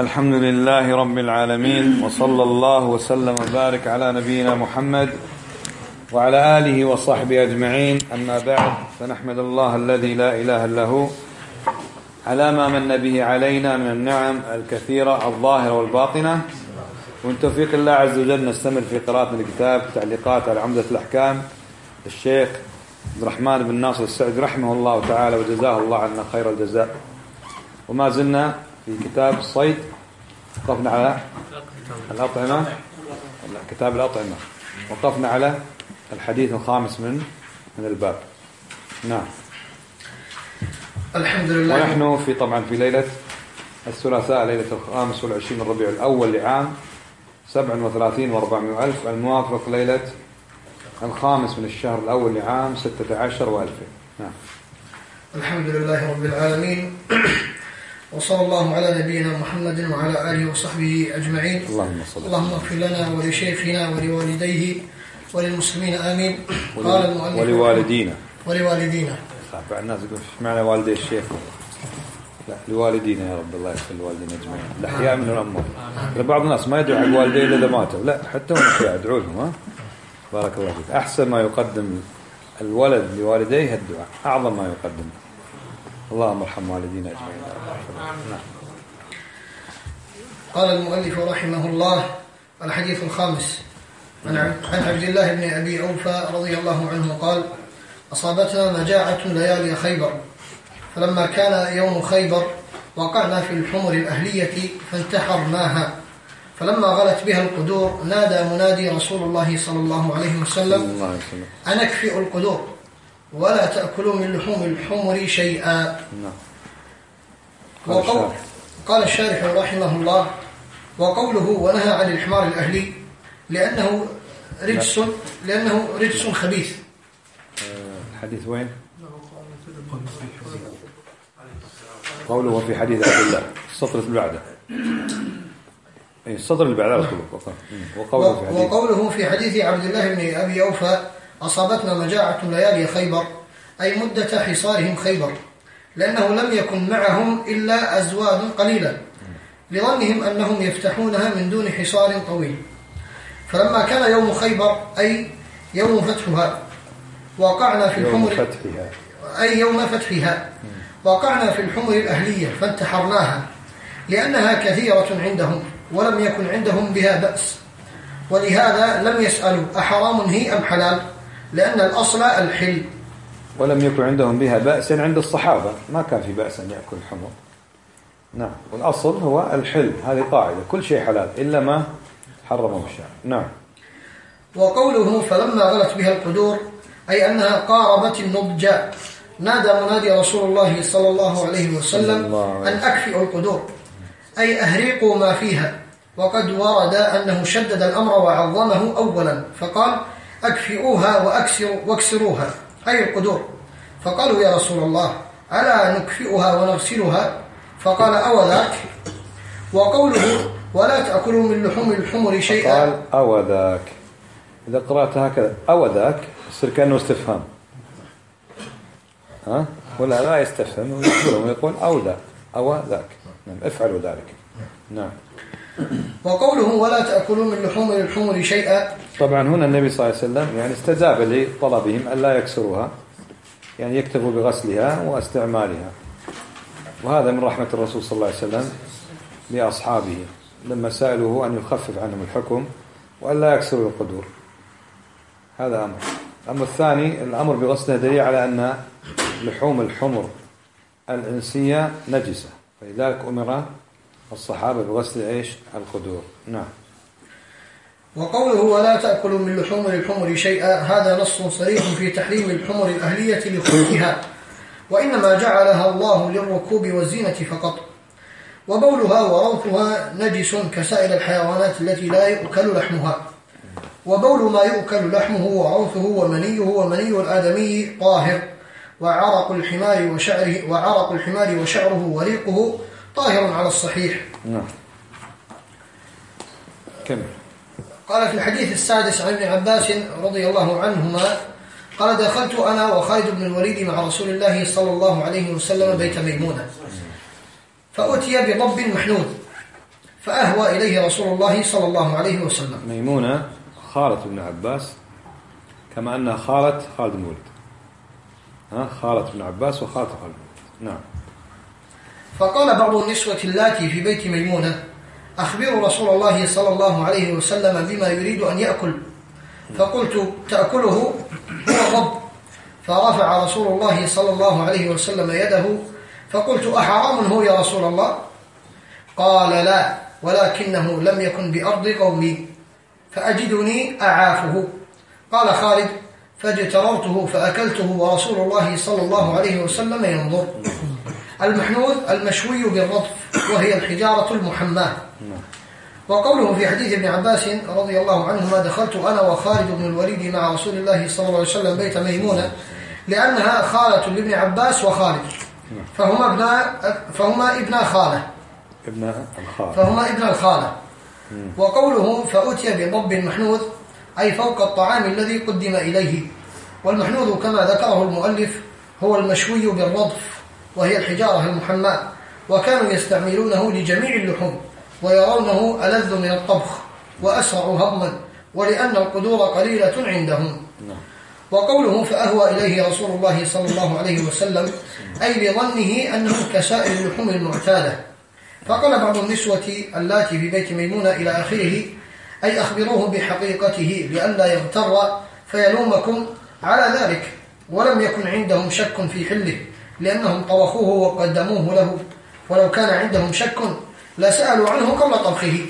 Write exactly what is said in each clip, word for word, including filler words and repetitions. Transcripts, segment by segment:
الحمد لله رب العالمين، وصلى الله وسلم وبارك على نبينا محمد وعلى آله وصحبه أجمعين. أما بعد، فنحمد الله الذي لا إله إلا هو على ما من به علينا من النعم الكثيرة الظاهرة والباطنة، ومن توفيق الله عز وجل نستمر في قراءة الكتاب تعليقات على عمدة الأحكام للشيخ عبد الرحمن بن ناصر السعدي رحمه الله تعالى وجزاه الله عنا خير الجزاء. وما زلنا في كتاب الصيد، وقفنا على الأطعمة، كتاب الأطعمة، وقفنا على الحديث الخامس من من الباب. نعم. الحمد لله. ونحن في طبعا في ليلة الثلاثاء، ليلة الخامس والعشرين من ربيع الأول لعام سبع وثلاثين وأربعمائة ألف، الموافق ليلة الخامس من الشهر الأول لعام ستة عشر وألفين. نعم. الحمد لله رب العالمين، وصلى الله على نبينا محمد وعلى آله وصحبه أجمعين. اللهم صل اللهم اغفر لنا ولشيخنا ولوالديه وللمسلمين آمين. قال المؤلف ولوالدينا ولوالدينا. صعب الناس يقول ايش معنى والدي الشيخ؟ لا، لوالدينا يا رب، الله يغفر الوالدين أجمعين، الأحياء من الأموات. بعض الناس ما يدعو على الوالدين إلا إذا ماتوا، لا حتى هم أحياء ادعوا لهم. ها بارك الله فيك. أحسن ما يقدم الولد لوالديه الدعاء، أعظم ما يقدم. اللهم ارحم والدينا أجمعين. نعم. قال المؤلف رحمه الله: الحديث الخامس عن عبد الله بن أبي أوفى رضي الله عنه قال: أصابتنا مجاعة ليالي خيبر، فلما كان يوم خيبر وقعنا في الحمر الأهلية فانتحرناها، فلما غلت بها القدور نادى منادي رسول الله صلى الله عليه وسلم: أنكفئ القدور ولا تأكلوا من لحوم الحمر شيئا. وقول قال الشارح رحمه الله: وقوله ونهى عن الحمار الأهلي لأنه رجس لأنه رجس خبيث. الحديث وين؟ قوله في حديث عبد الله، السطر اللي بعده، السطر اللي بعده. وقوله في حديث وقوله في حديث عبد الله بن أبي أوفى: أصابتنا مجاعة ليالي خيبر، أي مدة حصارهم خيبر، لأنه لم يكن معهم إلا أزواد قليلة لظنهم أنهم يفتحونها من دون حصار طويل. فلما كان يوم خيبر أي يوم فتحها وقعنا في الحمر فتحها أي يوم فتحها وقعنا في الحمر الأهلية فانتحرناها، لأنها كثيرة عندهم ولم يكن عندهم بها بأس، ولهذا لم يسألوا أحرام هي أم حلال، لأن الأصل الحل. ولم يكن عندهم بها بأس عند الصحابة، ما كان في بأس أن يأكل الحمر. نعم. والأصل هو الحل، هذه قاعدة، كل شيء حلال إلا ما حرمه الشرع. نعم. وقوله فلما غلت بها القدور أي أنها قاربت النضج، نادى منادي رسول الله صلى الله عليه وسلم: أن أكفئوا القدور، أي أهريقوا ما فيها. وقد ورد أنه شدد الأمر وعظمه أولا، فقال: أكفئوها وأكسروا واكسروها، أي القدور. فقالوا: يا رسول الله، ألا نكفئها ونغسلها؟ فقال: أو ذاك. وقوله ولا تأكلوا من لحوم الحمر شيئا، قال أو ذاك. إذا قرأت هكذا أو ذاك يصير كأنه استفهام، ها؟ ولا لا يستفهم ويقول أو ذاك أو ذاك. نعم. افعلوا ذلك. نعم. وقوله ولا تأكلوا من لحوم الحمر شيئا، طبعا هنا النبي صلى الله عليه وسلم يعني استجاب لطلبهم ألا يكسروها، يعني يكتفوا بغسلها واستعمالها. وهذا من رحمة الرسول صلى الله عليه وسلم لأصحابه لما سألوه أن يخفف عنهم الحكم وألا يكسروا القدور. هذا أمر. الأمر الثاني، الأمر بغسلها دليل على أن لحوم الحمر الإنسية نجسة، فلذلك أمر الصحابة بغسل إيش؟ القدور. نعم. وقوله ولا تأكلوا من لحوم الحمر شيئا، هذا نص صريح في تحريم الحمر الأهلية لخلقها، وإنما جعلها الله للركوب والزينة فقط. وبولها وروثها نجس كسائر الحيوانات التي لا يؤكل لحمها. وبول ما يؤكل لحمه وروثه ومنيه ومني الآدمي طاهر، وعرق الحمار وشعره وعرق الحمار وشعره وريقه طاهر على الصحيح. نعم. كمل. قال في الحديث السادس عن ابن عباس رضي الله عنهما قال: دخلت أنا وخالد بن الوليد مع رسول الله صلى الله عليه وسلم بيت ميمونة، فأتي بضب محنود فأهوى إليه رسول الله صلى الله عليه وسلم. ميمونة خالة ابن عباس كما أنها خالة خالد بن الوليد، ها خالة ابن عباس وخالة خالد بن الوليد. نعم. فقال بعض النسوة اللاتي في بيت ميمونة: أخبروا رسول الله صلى الله عليه وسلم بما يريد أن يأكل. فقلت: تأكله هو ضب. فرفع رسول الله صلى الله عليه وسلم يده، فقلت: أحرام هو يا رسول الله؟ قال: لا، ولكنه لم يكن بأرض قومي فأجدني أعافه. قال خالد: فاجتررته فأكلته ورسول الله صلى الله عليه وسلم ينظر. المحنوذ المشوي بالرطف، وهي الحجارة المحماة. وقوله في حديث ابن عباس رضي الله عنهما: دخلت أنا وخالد بن الوليد مع رسول الله صلى الله عليه وسلم بيت ميمونة، لأنها خالة لابن عباس وخالد، فهما ابن فهما ابن خالة ابن الخالة فهما ابن الخالة. وقوله فأتي بضب محنوذ أي فوق الطعام الذي قدم إليه. والمحنوذ كما ذكره المؤلف هو المشوي بالرضف، وهي الحجارة المحماة، وكانوا يستعملونه لجميع اللحوم، ويرونه ألذ من الطبخ وأسرع هضما، ولأن القدور قليلة عندهم. وقوله فأهوى إليه رسول الله صلى الله عليه وسلم أي بظنه أنه كسائر اللحوم المعتادة. فقال بعض النسوة اللاتي في بيت ميمونة إلى آخره: أي أخبروه بحقيقته لئلا يغتر فيلومكم على ذلك. ولم يكن عندهم شك في حله، لأنهم طبخوه وقدموه له، ولو كان عندهم شك لسألوا عنه قبل طبخه،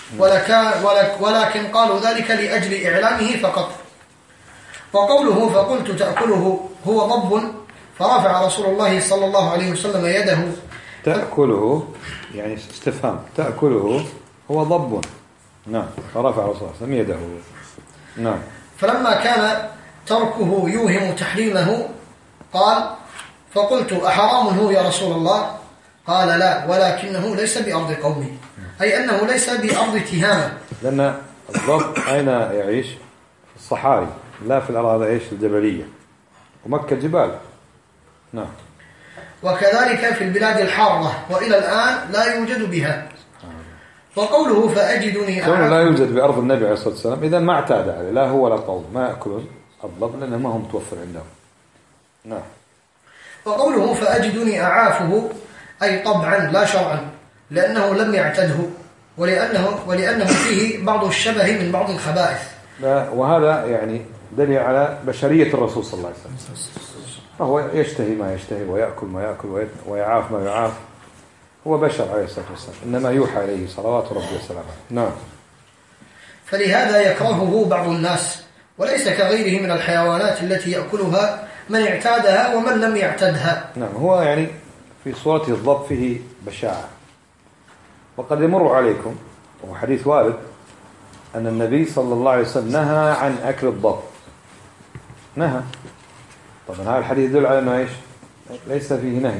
ولكن قالوا ذلك لأجل إعلامه فقط. وقوله فقلت تأكله هو ضب، فرفع رسول الله صلى الله عليه وسلم يده. تأكله يعني استفهام، تأكله هو ضب. نعم. فرفع رسول الله صلى الله عليه وسلم يده. نعم. فلما كان تركه يوهم تحريمه قال: فقلت أحرام هو يا رسول الله؟ قال: لا، ولكنه ليس بأرض قومي، أي أنه ليس بأرض تهامة، لأن الضب أين يعيش؟ في الصحاري، لا في الأراضي ايش الجبلية، ومكة جبال. نعم. وكذلك في البلاد الحارة، وإلى الآن لا يوجد بها. وقوله فأجدني أعاف، لا يوجد بأرض النبي عليه الصلاة والسلام، إذا ما اعتاد عليه لا هو ولا قوم، ما يأكلون الضب لأنه ما هو متوفر عندهم. نعم. وقوله فأجدني أعافه أي طبعا لا شرعا، لأنه لم يعتده، ولأنه, ولأنه فيه بعض الشبه من بعض الخبائث. وهذا يعني دليل على بشرية الرسول صلى الله عليه وسلم، فهو يشتهي ما يشتهي ويأكل ما يأكل ويعاف ما يعاف، هو بشر عليه الصلاة والسلام، إنما يوحى إليه صلوات ربي وسلامه. نعم. فلهذا يكرهه بعض الناس، وليس كغيره من الحيوانات التي يأكلها من اعتادها ومن لم يعتدها. نعم. هو يعني في صورته الضب فيه بشاعة. وقد يمر عليكم وحديث وارد أن النبي صلى الله عليه وسلم نهى عن أكل الضب، نهى. طبعا هذا الحديث يدل على أنه إيش؟ ليس فيه نهي.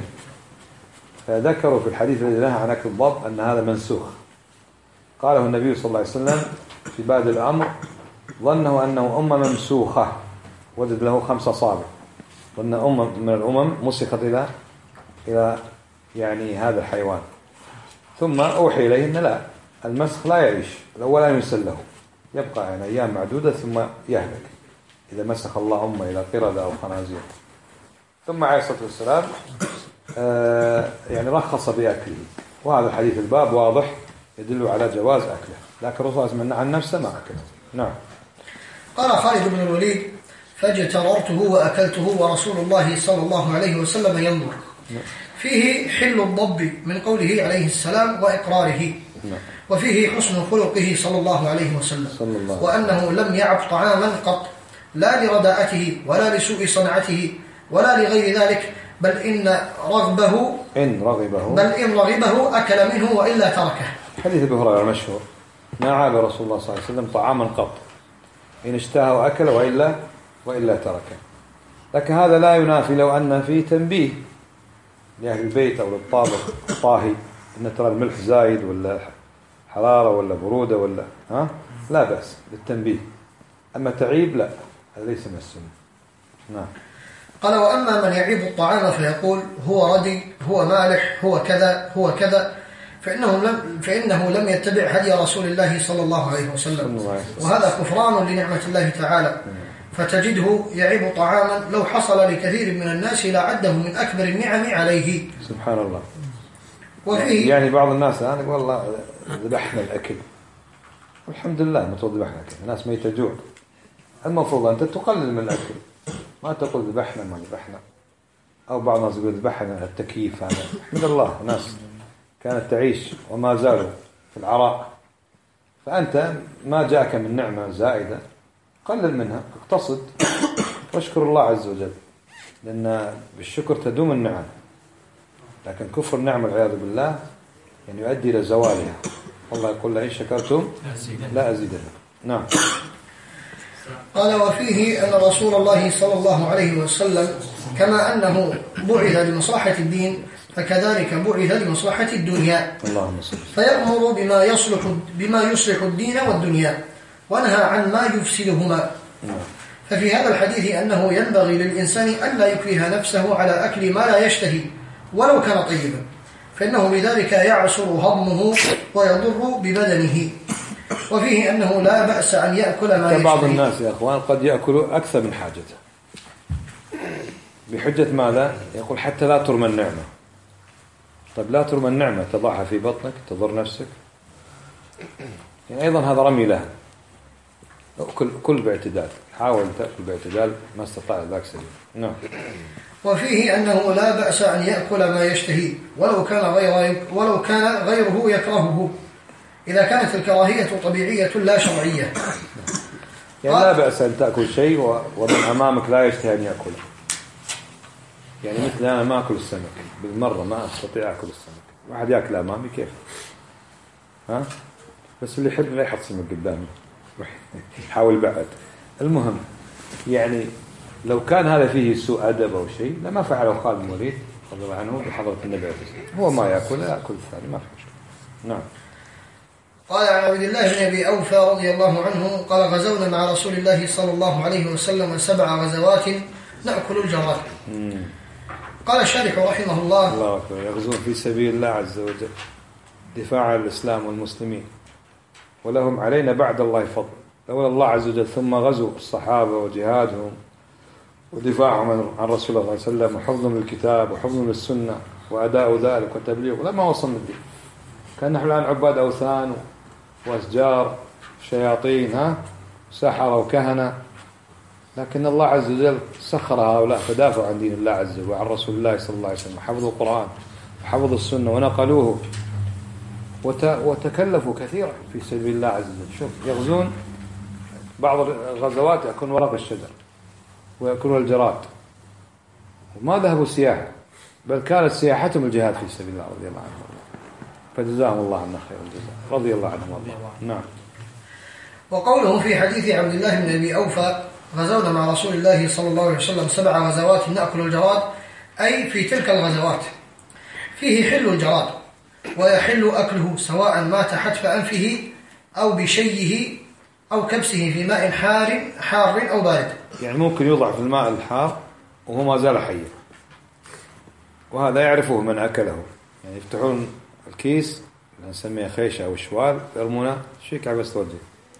فذكروا في الحديث الذي نهى عن أكل الضب أن هذا منسوخ، قاله النبي صلى الله عليه وسلم في بعد الأمر ظنه أنه أمة ممسوخة، وجد له خمسة أصابع، ظن أمة من الأمم مسخت إلى إلى يعني هذا الحيوان، ثم أوحي إليه أن لا، المسخ لا يعيش ولا ينسل له، يبقى يعني أيام معدودة ثم يهلك إذا مسخ الله أمة إلى قردة أو خنازير. ثم عليه الصلاة والسلام آه يعني رخص بأكله، وهذا الحديث الباب واضح يدل على جواز أكله، لكن الرسول صلى الله عليه وسلم عن نفسه ما أكله. نعم. قال خالد بن الوليد: فاجتررته وأكلته ورسول الله صلى الله عليه وسلم ينظر. فيه حل الضب من قوله عليه السلام وإقراره، وفيه حسن خلقه صلى الله عليه وسلم، وأنه لم يعب طعاما قط، لا لرداءته ولا لسوء صنعته ولا لغير ذلك، بل إن رغبه إن رغبه بل إن رغبه أكل منه وإلا تركه. حديث أبي هريرة المشهور: ما عاب رسول الله صلى الله عليه وسلم طعاما قط، إن اشتهى وأكل وإلا وإلا تركه. لكن هذا لا ينافي لو أن فيه تنبيه لأهل البيت أو للطابخ طاهي، إن ترى الملح زايد ولا حرارة ولا برودة ولا ها، لا بأس بالتنبيه. أما تعيب لا، هذا ليس من السنة. نعم. قال: وأما من يعيب الطعام فيقول هو ردي، هو مالح، هو كذا، هو كذا، فإنه لم, فإنه لم يتبع هدي رسول الله صلى الله عليه وسلم، وهذا كفران لنعمة الله تعالى. فتجده يعيب طعاما لو حصل لكثير من الناس لعده من أكبر النعم عليه. سبحان الله. وفيه يعني بعض الناس أنا والله ذبحنا الأكل، والحمد لله ما تقول ذبحنا الأكل، الناس ما يتجوع. المفروض أنت تقلل من الأكل، ما تقول ذبحنا ما ذبحنا. أو بعض الناس يقول ذبحنا التكييف. هذا الحمد لله ناس كانت تعيش وما زالوا في العراء، فأنت ما جاءك من نعمة زائدة قلل منها، اقتصد واشكر الله عز وجل، لأن بالشكر تدوم النعم. لكن كفر النعمة والعياذ بالله يعني يؤدي إلى زوالها. الله يقول لئن شكرتم لا أزيدكم. نعم. قال وفيه أن رسول الله صلى الله عليه وسلم كما أنه بعث لمصلحة الدين فكذلك بعث لمصلحة الدنيا، اللهم صل. فيأمر بما يصلح بما يصلح الدين والدنيا ونهى عن ما يفسدهما. ففي هذا الحديث أنه ينبغي للإنسان ألا يكره نفسه على أكل ما لا يشتهي ولو كان طيبا، فإنه بذلك يعسر هضمه ويضر ببدنه. وفيه أنه لا بأس أن يأكل ما يشتهي. بعض الناس يا أخوان قد يأكل أكثر من حاجته بحجة ماذا؟ يقول حتى لا ترمى النعمة. طيب لا ترمى النعمة تضعها في بطنك تضر نفسك، يعني أيضا هذا رمي لها. كل كل باعتدال، حاول تأكل باعتدال ما استطاع ذاك سبيل. نعم. وفيه أنه لا بأس أن يأكل ما يشتهي ولو كان غير ولو كان غيره يكرهه، إذا كانت الكراهية طبيعية لا شرعية. يعني لا بأس أن تأكل شيء ومن أمامك لا يشتهي أن يأكله. يعني مثل أنا ما أكل السمك بالمرة، ما أستطيع أكل السمك، واحد يأكل أمامي كيف؟ ها؟ بس اللي يحب لا يحط سمك قدامي، يحاول بعد. المهم يعني لو كان هذا فيه سوء أدب أو شيء لما فعله خالد بن الوليد رضي الله عنه بحضرة النبي عليه الصلاة والسلام. هو ما يأكل لا يأكل الثاني، ما في مشكلة. نعم. قال عن عبد الله بن أبي أوفى رضي الله عنه قال غزونا مع رسول الله صلى الله عليه وسلم سبع غزوات نأكل الجراد. قال الشارح رحمه الله الله أكبر، يغزون في سبيل الله عز وجل دفاع الإسلام والمسلمين، ولهم علينا بعد الله فضل. لولا الله عز وجل ثم غزوا الصحابة وجهادهم ودفاعهم عن رسول الله صلى الله عليه وسلم وحفظهم للكتاب وحفظهم للسنة وأداء ذلك وتبليغ لما وصلنا الدين. كان نحن الآن عباد أوثان وأشجار شياطين، ها سحرة وكهنة، لكن الله عز وجل سخر هؤلاء فدافعوا عن دين الله عز وجل وعن رسول الله صلى الله عليه وسلم، حفظوا القرآن وحفظوا السنة ونقلوه وتكلفوا كثيرا في سبيل الله عز وجل. شوف يغزون بعض الغزوات يأكلون ورق الشجر ويأكلون الجراد، وما ذهبوا سياحة، بل كانت سياحتهم الجهاد في سبيل الله رضي الله عنهم، فجزاهم الله عنا خير الجزاء رضي الله عنهم والله. نعم. وقوله في حديث عبد الله بن أبي أوفى غزونا مع رسول الله صلى الله عليه وسلم سبع غزوات نأكل الجراد، أي في تلك الغزوات فيه حل الجراد ويحل أكله سواء مات حتف أنفه أو بشيه أو كبسه في ماء حار حار أو بارد. يعني ممكن يوضع في الماء الحار وهو ما زال حيا، وهذا يعرفه من أكله. يعني يفتحون الكيس نسميه خيشة أو شوال يرمونه شيك عبس توجه.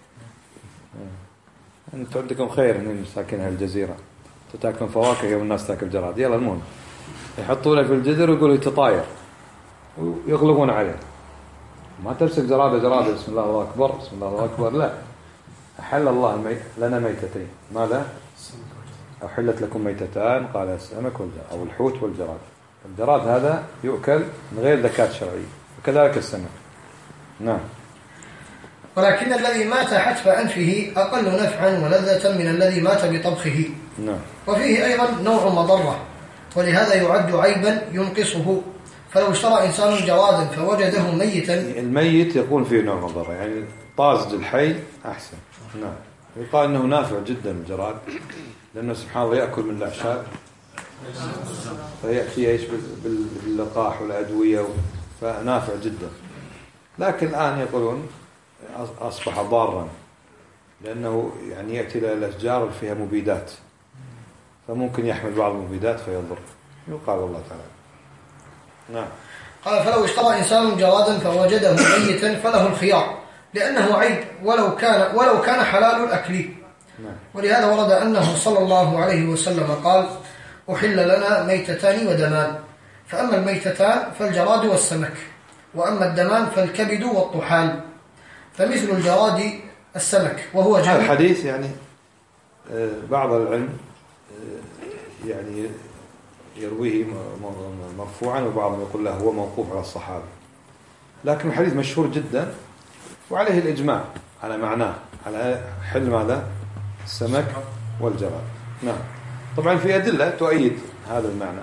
أنتم عندكم خير من ساكن هالجزيرة، تاكلون فواكه يوم الناس تاكل جراد. يلا المهم يحطونه في الجدر ويقولوا يتطاير ويغلقون عليه. ما تمسك جرادة جرادة بسم الله الله أكبر بسم الله الله أكبر، لا. أحل الله الميت لنا ميتتين، ماذا؟ أو حلت لكم ميتتان قال السمك والجراد أو الحوت والجراد. الجراد هذا يؤكل من غير زكاة شرعية، وكذلك السمك. نعم. ولكن الذي مات حتف أنفه أقل نفعا ولذة من الذي مات بطبخه. نعم. وفيه أيضا نوع مضرة، ولهذا يعد عيبا ينقصه. فلو اشترى إنسان جرادا فوجده ميتا، الميت يكون فيه نوع مضرة، يعني طازج الحي أحسن. نعم. يقال أنه نافع جدا الجراد، لأنه سبحان الله يأكل من الأعشاب فيأتي إيش باللقاح والأدوية، فنافع جدا. لكن الآن يقولون أصبح ضارا، لأنه يعني يأتي إلى الأشجار فيها مبيدات، فممكن يحمل بعض المبيدات فيضر، يقال الله تعالى. نعم. قال فلو اشترى إنسان جرادا فوجده ميتا فله الخيار لأنه عيب ولو كان ولو كان حلال الأكل. ولهذا ورد أنه صلى الله عليه وسلم قال أحل لنا ميتتان ودمان، فأما الميتتان فالجراد والسمك، وأما الدمان فالكبد والطحال، فمثل الجراد السمك وهو جميع. هذا الحديث يعني بعض العلم يعني يرويه مرفوعا وبعضهم يقول له هو موقوف على الصحابة، لكن الحديث مشهور جدا وعليه الإجماع على معناه، على حل ماذا؟ السمك والجراد. نعم. طبعا في أدلة تؤيد هذا المعنى.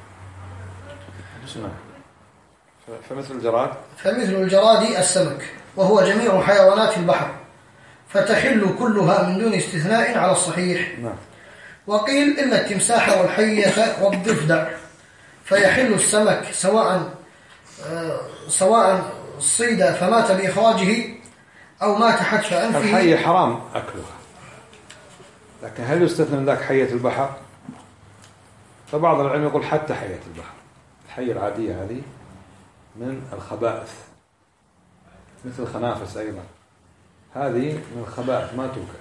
نعم. فمثل الجراد فمثل الجراد السمك وهو جميع حيوانات البحر، فتحل كلها من دون استثناء على الصحيح. نعم. وقيل إلا التمساح والحية والضفدع، فيحل السمك سواء سواء صيد فمات بإخراجه أو مات حتف أنفه. الحية حرام أكلها، لكن هل يستثنى من ذاك حية البحر؟ فبعض العلم يقول حتى حية البحر، الحية العادية هذه من الخبائث مثل الخنافس أيضا، هذه من الخبائث ما توكل.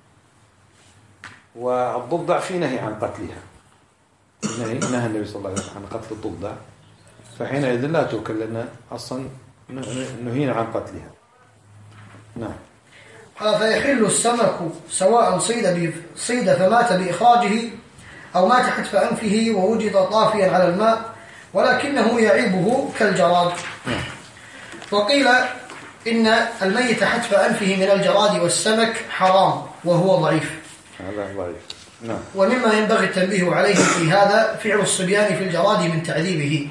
والضفدع في نهي عن قتلها، نهي نهى النبي صلى الله عليه وسلم عن قتل الضفدع، فحينئذ لا توكل لأن أصلا نهينا عن قتلها. نعم. قال فيحل السمك سواء صيد صيد فمات بإخراجه أو مات حتف أنفه ووجد طافيا على الماء ولكنه يعيبه كالجراد. وقيل إن الميت حتف أنفه من الجراد والسمك حرام وهو ضعيف. هذا ضعيف. نعم. ومما ينبغي التنبيه عليه في هذا فعل الصبيان في الجراد من تعذيبه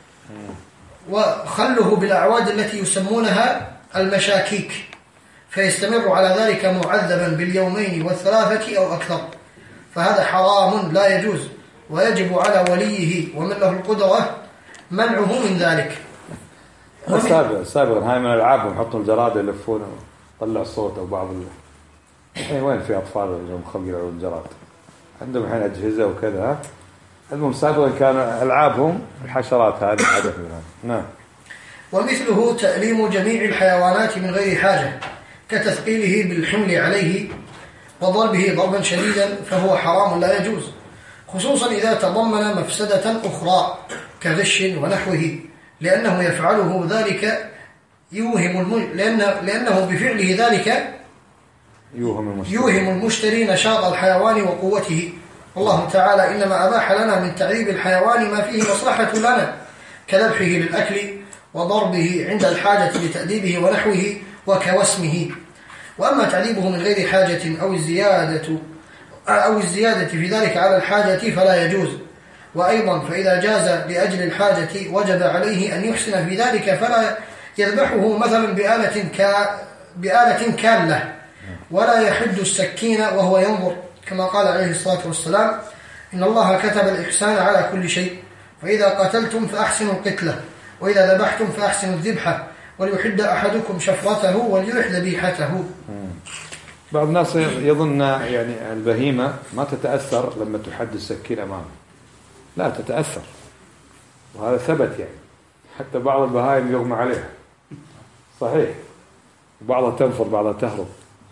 وخله بالأعواد التي يسمونها المشاكيك، فيستمر على ذلك معذبا باليومين والثلاثة أو أكثر، فهذا حرام لا يجوز، ويجب على وليه ومن له القدرة منعه من ذلك. السابق سابقا هاي من الألعاب يحطوا الجراد يلفونه طلع صوت أو بعض ال... الحين وين في أطفال مخلقين الجراد عندهم الحين أجهزة وكذا. المهم سابقا كان ألعابهم الحشرات هذه حدث منها. نعم. ومثله تأليم جميع الحيوانات من غير حاجة كتثقيله بالحمل عليه وضربه ضربا شديدا، فهو حرام لا يجوز، خصوصا إذا تضمن مفسدة أخرى كغش ونحوه، لأنه يفعله ذلك يوهم الم... لأن... لأنه بفعله ذلك يوهم المشتري. يوهم المشتري نشاط الحيوان وقوته. والله تعالى إنما أباح لنا من تعذيب الحيوان ما فيه مصلحة لنا كذبحه للأكل وضربه عند الحاجة لتأديبه ونحوه وكوسمه. وأما تعذيبه من غير حاجة أو الزيادة أو الزيادة في ذلك على الحاجة فلا يجوز. وأيضا فإذا جاز لأجل الحاجة وجب عليه أن يحسن في ذلك، فلا يذبحه مثلا بآلة كا بآلة كالة، ولا يحد السكين وهو ينظر، كما قال عليه الصلاة والسلام إن الله كتب الإحسان على كل شيء، فإذا قتلتم فأحسنوا القتلة، وإذا ذبحتم فأحسنوا الذبحة، وليحد أحدكم شفرته وليرح ذبيحته. بعض الناس يظن يعني البهيمة ما تتأثر لما تحد السكين أمامه، لا تتأثر، وهذا ثبت يعني، حتى بعض البهائم يغمى عليها صحيح، بعضها تنفر بعضها تهرب،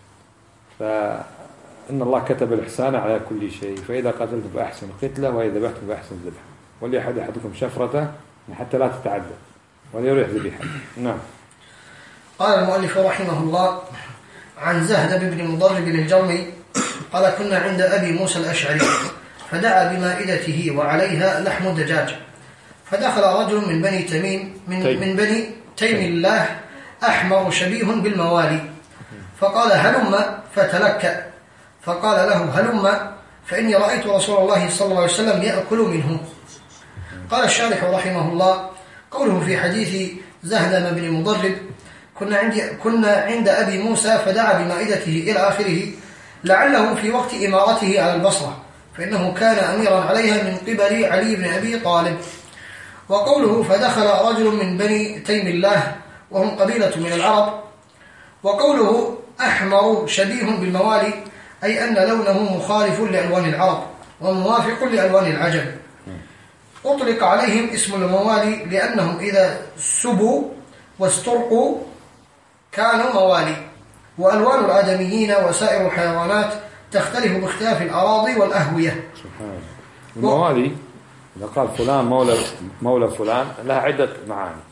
فإن الله كتب الإحسان على كل شيء، فإذا قتلتم فأحسن القتلة وإذا ذبحتم فأحسن الذبح، وليحد أحدكم شفرته حتى لا تتعدى وليريح ذبيحته. نعم. قال المؤلف رحمه الله عن زهد بن مضرب الجرمي قال كنا عند أبي موسى الأشعري فدعا بمائدته وعليها لحم دجاج، فدخل رجل من بني تميم من, من بني تيم الله أحمر شبيه بالموالي، فقال هلم، فتلكأ، فقال له هلم فإني رأيت رسول الله صلى الله عليه وسلم يأكل منه. قال الشارح رحمه الله قوله في حديث زهد بن مضرب كنا عند, كنا عند أبي موسى فدعا بمائدته إلى آخره، لعله في وقت إمارته على البصرة، فإنه كان أميرا عليها من قبل علي بن أبي طالب. وقوله فدخل رجل من بني تيم الله وهم قبيلة من العرب، وقوله أحمر شبيه بالموالي أي أن لونه مخالف لألوان العرب وموافق لألوان العجم. أطلق عليهم اسم الموالي لأنهم إذا سبوا واسترقوا كانوا موالي. وألوان الآدميين وسائر الحيوانات تختلف باختلاف الأراضي والأهوية. سبحان. الموالي إذا قال فلان مولى مولى فلان لها عدة معاني.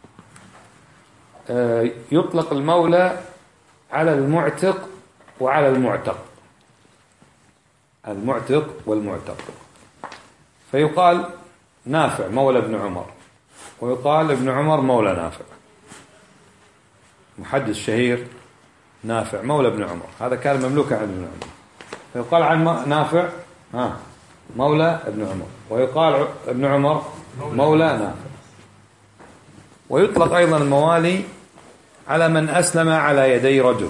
يطلق المولى على المعتق وعلى المعتق، المعتق والمعتق. فيقال نافع مولى ابن عمر، ويقال ابن عمر مولى نافع. محدث شهير نافع مولى ابن عمر، هذا كان مملوكا عند ابن عمر، فيقال عن نافع ها مولى ابن عمر، ويقال ابن عمر مولى نافع. ويطلق أيضا الموالي على من أسلم على يدي رجل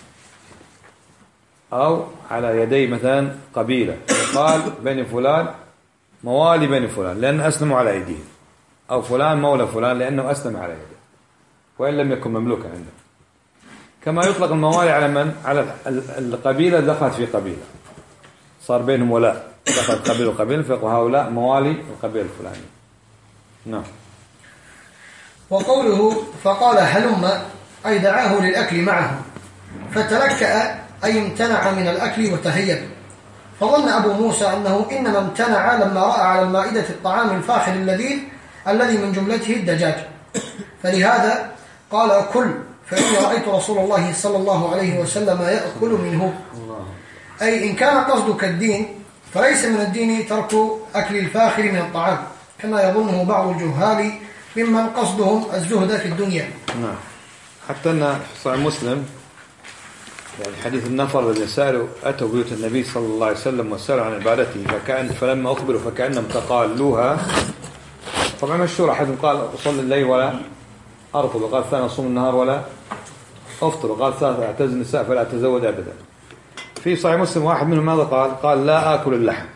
أو على يدي مثلا قبيلة، يقال بني فلان موالي بني فلان لأن أسلموا على أيديهم، أو فلان مولى فلان لأنه أسلم على يده وإن لم يكن مملوكا عنده. كما يطلق الموالي على من على القبيلة دخلت في قبيلة صار بينهم ولاء، دخلت قبيلة وقبيلة فيقول هؤلاء موالي القبيلة الفلانية. نعم. وقوله فقال هلم أي دعاه للأكل معه، فتلكأ أي امتنع من الأكل وتهيب. فظن أبو موسى أنه إنما امتنع لما رأى على المائدة الطعام الفاخر اللذيذ الذي من جملته الدجاج، فلهذا قال كل، فإني رأيت رسول الله صلى الله عليه وسلم يأكل منه. أي إن كان قصدك الدين فليس من الدين ترك أكل الفاخر من الطعام كما يظنه بعض الجهال ممن قصدهم الزهد في الدنيا. نعم. حتى أن في صحيح مسلم يعني حديث النفر الذين سألوا أتوا بيوت النبي صلى الله عليه وسلم وسألوا عن عبادته فكأن فلما أخبروا فكأنهم تقالوها. طبعا مشهور أحدهم قال أصلي الليل ولا أرقد، وقال الثاني أصوم النهار ولا أفطر، وقال الثالث أعتزل النساء فلا أتزوج أبدا. في صحيح مسلم واحد منهم ماذا قال؟ قال لا آكل اللحم.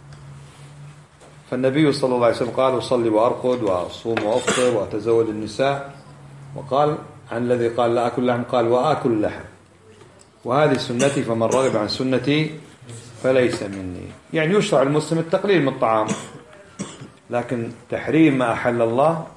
فالنبي صلى الله عليه وسلم قال أصلي وأرقد وأصوم وأفطر وأتزوج النساء. وقال عن الذي قال لا آكل اللحم قال وآكل اللحم، وهذه سنتي فمن رغب عن سنتي فليس مني. يعني يشرع المسلم التقليل من الطعام، لكن تحريم ما أحل الله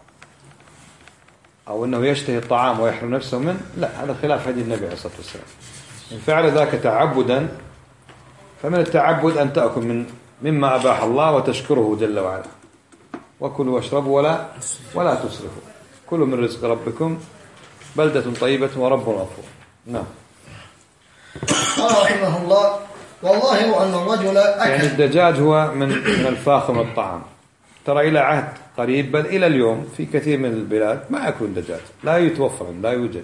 أو أنه يشتهي الطعام ويحرم نفسه منه لا، هذا خلاف هدي النبي عليه الصلاة والسلام. إن فعل ذاك تعبدا فمن التعبد أن تأكل من مما أباح الله وتشكره جل وعلا. وكلوا واشربوا ولا ولا تسرفوا، كلوا من رزق ربكم بلدة طيبة ورب غفور. نعم. قال رحمه الله والله أن الرجل أكل. يعني الدجاج هو من من الفاخر الطعام. ترى إلى عهد قريب بل إلى اليوم في كثير من البلاد ما يأكلون دجاج، لا يتوفر، لا يوجد.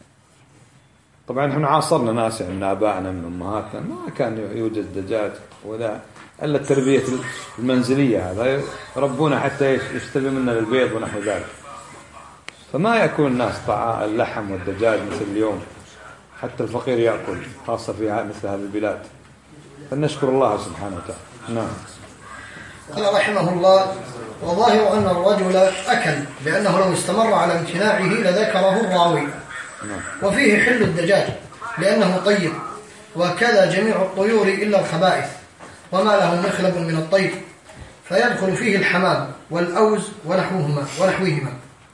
طبعا نحن عاصرنا ناس يعني من آبائنا من أمهاتنا ما كان يوجد دجاج ولا إلا التربية المنزلية، هذا يربونه حتى يشتري منا للبيض ونحو ذلك. فما يأكل الناس طعام اللحم والدجاج مثل اليوم، حتى الفقير يأكل خاصة في مثل هذه البلاد. فنشكر الله سبحانه وتعالى. نعم. قال رحمه الله وظاهر أن الرجل أكل لأنه لو استمر على امتناعه لذكره الراوي. نعم. وفيه حل الدجاج لأنه طيب، وكذا جميع الطيور إلا الخبائث وما له مخلب من الطير، فيدخل فيه الحمام والأوز ونحوهما ونحوهما.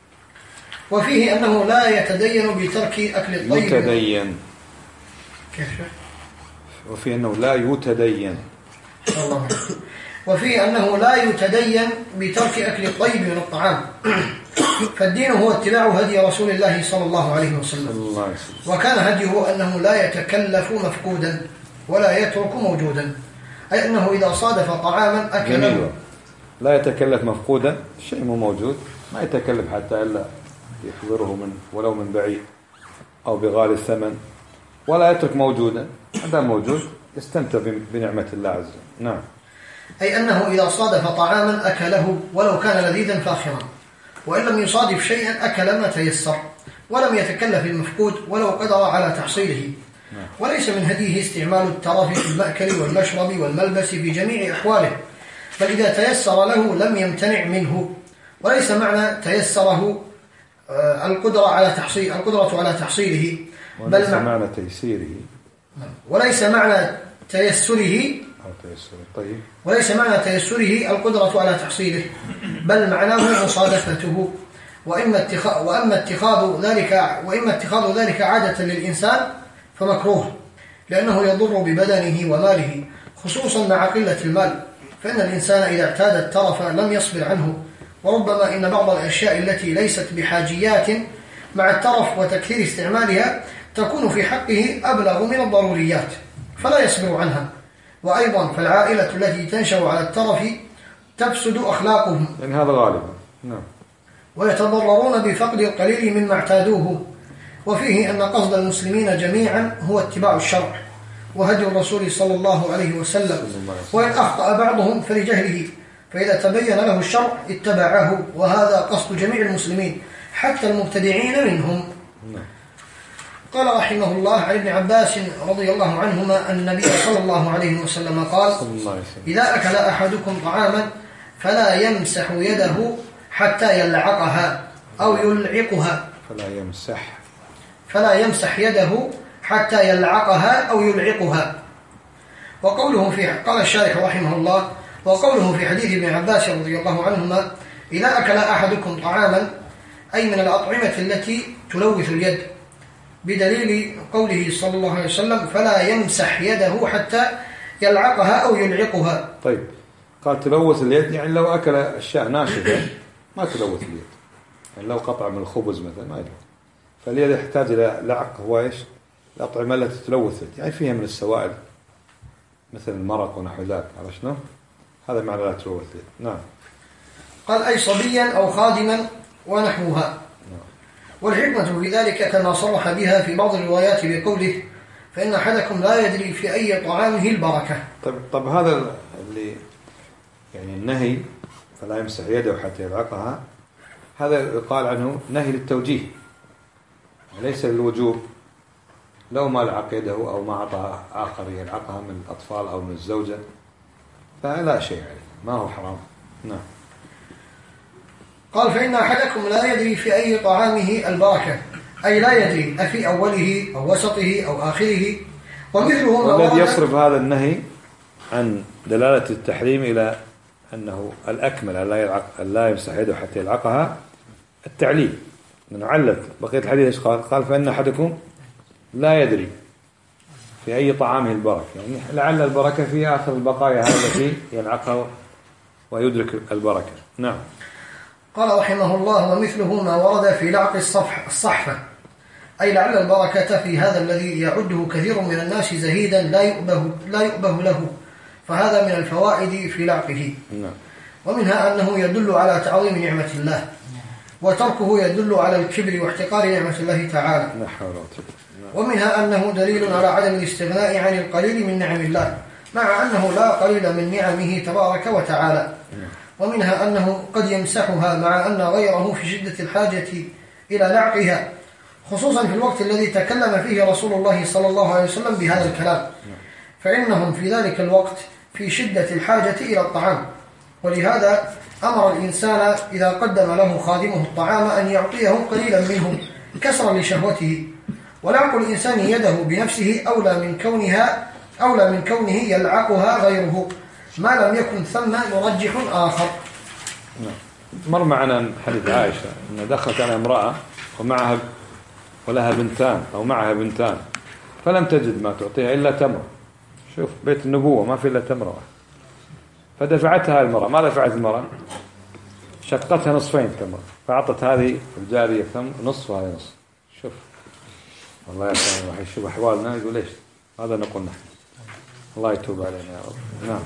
وفيه أنه لا يتدين بترك أكل الطيب. يتدين كيف؟ وفيه أنه لا يتدين الله. وفيه أنه لا يتدين بترك أكل الطيب من الطعام، فالدين هو اتباع هدي رسول الله صلى الله عليه وسلم. وكان هديه أنه لا يتكلف مفقودا ولا يترك موجودا، أي أنه إذا صادف طعاما أكله. لا يتكلف مفقودا، شيء مو موجود ما يتكلف حتى إلا يحضره من ولو من بعيد أو بغالي الثمن، ولا يترك موجودا، هذا موجود يستمتع بنعمة الله عز وجل. نعم. أي أنه إذا صادف طعاما أكله ولو كان لذيذا فاخرا، وإن لم يصادف شيئا أكل ما تيسر ولم يتكلف المفقود ولو قدر على تحصيله. نعم. وليس من هديه استعمال الترف في المأكل والمشرب والملبس في جميع أحواله، بل إذا تيسر له لم يمتنع منه. وليس معنى تيسره القدرة على تحصيل القدرة على تحصيله، بل وليس معنى تيسيره. وليس معنى تيسره أو تيسره. طيب. وليس معنى تيسره القدرة على تحصيله، بل معناه مصادفته. وإما اتخاذ وأما اتخاذ ذلك وإما اتخاذ ذلك عادة للإنسان فمكروه، لأنه يضر ببدنه وماله، خصوصا مع قلة المال، فإن الإنسان إذا اعتاد الترف لم يصبر عنه. وربما إن بعض الأشياء التي ليست بحاجيات مع الترف وتكثير استعمالها تكون في حقه أبلغ من الضروريات فلا يصبر عنها. وأيضا فالعائلة التي تنشأ على الترف تفسد أخلاقهم، يعني هذا غالبا. نعم. ويتضررون بفقد القليل مما اعتادوه. وفيه أن قصد المسلمين جميعا هو اتباع الشرع وهدي الرسول صلى الله عليه وسلم، وإن أخطأ بعضهم فلجهله، فإذا تبين له الشرع اتبعه، وهذا قصد جميع المسلمين حتى المبتدعين منهم. قال رحمه الله عن ابن عباس رضي الله عنهما أن النبي صلى الله عليه وسلم قال: إذا أكل أحدكم طعاما فلا يمسح يده حتى يلعقها أو يلعقها فلا يمسح فلا يمسح يده حتى يلعقها أو يلعقها. وقوله في قال الشارح رحمه الله: وقوله في حديث ابن عباس رضي الله عنهما: إذا أكل أحدكم طعاما، أي من الأطعمة التي تلوث اليد، بدليل قوله صلى الله عليه وسلم: فلا يمسح يده حتى يلعقها أو يلعقها. طيب، قال تلوث اليد، يعني لو أكل أشياء ناشفة ما تلوث اليد، يعني لو قطع من الخبز مثلا ما يلوث، فاليد يحتاج إلى لعق. هو إيش؟ الأطعمة التي تلوث، يعني فيها من السوائل مثل المرق ونحو ذلك، على شنو؟ هذا معنى لا تلوث اليد. نعم. قال: أي صبيا أو خادما ونحوها. والحكمة في ذلك كما صرح بها في بعض الروايات بقوله: فإن أحدكم لا يدري في أي طعامه البركة. طب, طب هذا اللي يعني النهي فلا يمسح يده حتى يلعقها، هذا يقال عنه نهي للتوجيه ليس للوجوب. لو ما لعق يده أو ما أعطى آخر يلعقها من الأطفال أو من الزوجة فلا شيء عليه، ما هو حرام. نعم. قال: فإن أحدكم لا يدري في أي طعامه البركة، أي لا يدري أفي أوله أو وسطه أو آخره. ومثله والذي يصرف هذا النهي عن دلالة التحريم إلى أنه الأكمل أن لا يلعق أن لا يمسح يده حتى يلعقها التعليل، من علت بقية الحديث إيش قال؟ قال: فإن أحدكم لا يدري في أي طعامه البركة، يعني لعل البركة في آخر البقايا هذا التي يلعقها ويدرك البركة. نعم. قال رحمه الله: ومثله ما ورد في لعق الصفح الصحفة، أي لعل البركة في هذا الذي يعده كثير من الناس زهيدا لا يؤبه, لا يؤبه له، فهذا من الفوائد في لعقه. نعم. ومنها أنه يدل على تعظيم نعمة الله، وتركه يدل على الكبر واحتقار نعمة الله تعالى. ومنها أنه دليل على عدم الاستغناء عن القليل من نعم الله، مع أنه لا قليل من نعمه تبارك وتعالى. ومنها أنه قد يمسحها مع أن غيره في شدة الحاجة إلى لعقها، خصوصا في الوقت الذي تكلم فيه رسول الله صلى الله عليه وسلم بهذا الكلام، فإنهم في ذلك الوقت في شدة الحاجة إلى الطعام. ولهذا أمر الإنسان إذا قدم له خادمه الطعام أن يعطيه قليلا منه كسرا لشهوته. ولعق الإنسان يده بنفسه أولى من كونها أولى من كونه يلعقها غيره، ما لم يكن ثم مرجح آخر. مر معنا حديث عائشة أن دخلت على امرأة ومعها ولها بنتان أو معها بنتان فلم تجد ما تعطيها إلا تمر. شوف بيت النبوة ما في إلا تمرة، فدفعتها المرأة. ما دفعت المرأة؟ شقتها نصفين تمر، فأعطت هذه الجارية نصف وهذه نصف. شوف والله يا أخي راح يشوف أحوالنا يقول إيش هذا نقول نحن. الله يتوب علينا يا رب. نعم.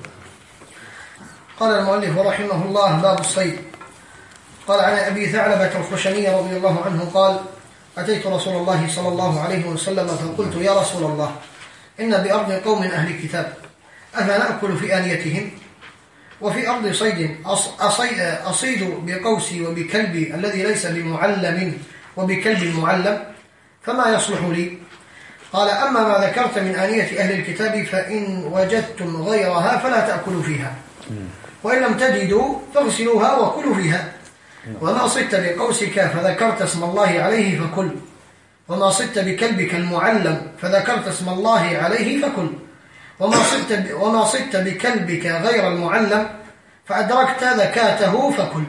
قال المؤلف رحمه الله: باب الصيد. قال عن أبي ثعلبة الخشني رضي الله عنه قال: أتيت رسول الله صلى الله عليه وسلم فقلت: يا رسول الله، إن بأرض قوم أهل كتاب أفنأكل في آنيتهم؟ وفي أرض صيد أصيد بقوسي وبكلبي الذي ليس بمعلم وبكلب معلم، فما يصلح لي؟ قال: أما ما ذكرت من آنية أهل الكتاب فإن وجدتم غيرها فلا تأكلوا فيها، وإن لم تجدوا فاغسلوها وكلوا فيها. وما صدت بقوسك فذكرت اسم الله عليه فكل، وما صدت بكلبك المعلم فذكرت اسم الله عليه فكل، وما صدت وما صدت بكلبك غير المعلم فأدركت ذكاته فكل.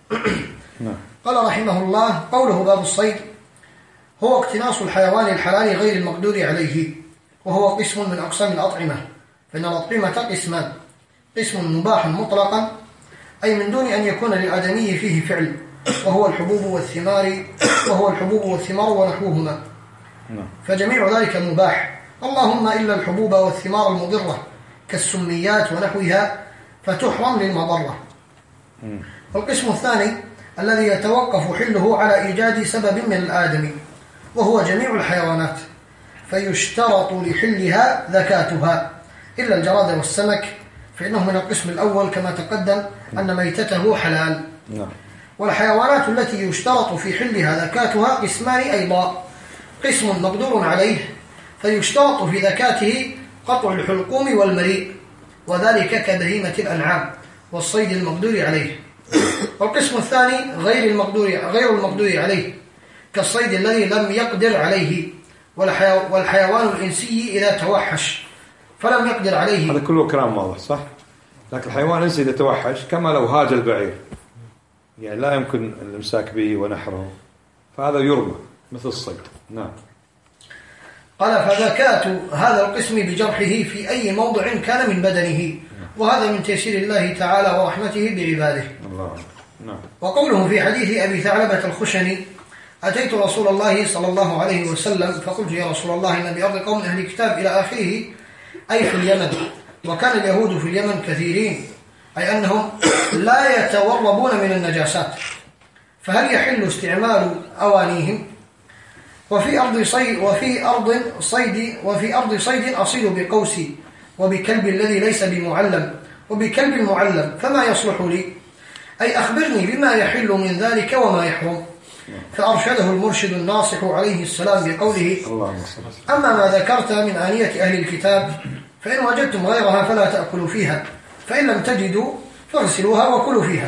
قال رحمه الله: قوله باب الصيد هو اقتناص الحيوان الحلال غير المقدور عليه، وهو قسم من أقسام الأطعمة، فإن الأطعمة قسمان: قسم مباح مطلقا أي من دون أن يكون للآدمي فيه فعل، وهو الحبوب والثمار وهو الحبوب والثمار ونحوهما، فجميع ذلك مباح، اللهم إلا الحبوب والثمار المضرة كالسميات ونحوها فتحرم للمضرة. والقسم الثاني الذي يتوقف حله على إيجاد سبب من الآدمي، وهو جميع الحيوانات، فيشترط لحلها ذكاتها إلا الجراد والسمك، فإنه من القسم الأول كما تقدم أن ميتته حلال. والحيوانات التي يشترط في حلها ذكاتها قسمان أيضا: قسم مقدور عليه فيشترط في ذكاته قطع الحلقوم والمريء، وذلك كبهيمة الأنعام والصيد المقدور عليه. والقسم الثاني غير المقدور غير المقدور عليه كالصيد الذي لم يقدر عليه، والحيوان الإنسي إذا توحش فلم يقدر عليه. هذا كله كلام واضح صح؟ لكن الحيوان الإنسي إذا توحش كما لو هاج البعير، يعني لا يمكن الإمساك به ونحره، فهذا يرمى مثل الصيد. نعم. قال: فذكاة هذا القسم بجرحه في أي موضع كان من بدنه، وهذا من تيسير الله تعالى ورحمته بعباده. الله. نعم. وقوله في حديث أبي ثعلبة الخشني: أتيت رسول الله صلى الله عليه وسلم فقلت: يا رسول الله إن بأرض قوم أهل الكتاب إلى آخره، أي في اليمن، وكان اليهود في اليمن كثيرين، أي أنهم لا يتوربون من النجاسات، فهل يحل استعمال أوانيهم؟ وفي أرض صيد وفي أرض صيد وفي أرض صيد أصيد بقوسي وبكلب الذي ليس بمعلم وبكلب معلم، فما يصلح لي؟ أي أخبرني بما يحل من ذلك وما يحرم. فأرشده المرشد الناصح عليه السلام بقوله: أما ما ذكرت من آنية أهل الكتاب فإن وجدتم غيرها فلا تأكلوا فيها، فإن لم تجدوا فاغسلوها وكلوا فيها.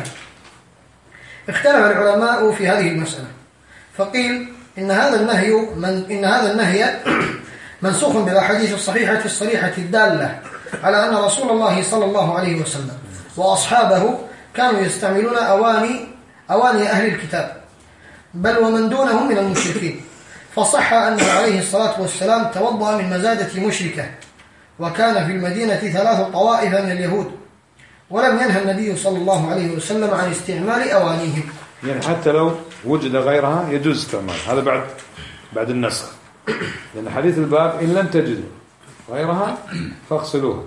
اختلف العلماء في هذه المسألة، فقيل إن هذا النهي من إن هذا النهي منسوخ بالأحاديث الصحيحة الصريحة الدالة على أن رسول الله صلى الله عليه وسلم وأصحابه كانوا يستعملون أواني أواني أهل الكتاب، بل ومن دونهم من المشركين، فصح أنه عليه الصلاة والسلام توضأ من مزادة مشركة، وكان في المدينة ثلاث طوائف من اليهود، ولم ينهى النبي صلى الله عليه وسلم عن استعمال أوانيهم. يعني حتى لو وجد غيرها يجوز استعمال، هذا بعد بعد النسخ، لأن حديث الباب إن لم تجدوا غيرها فاغسلوها،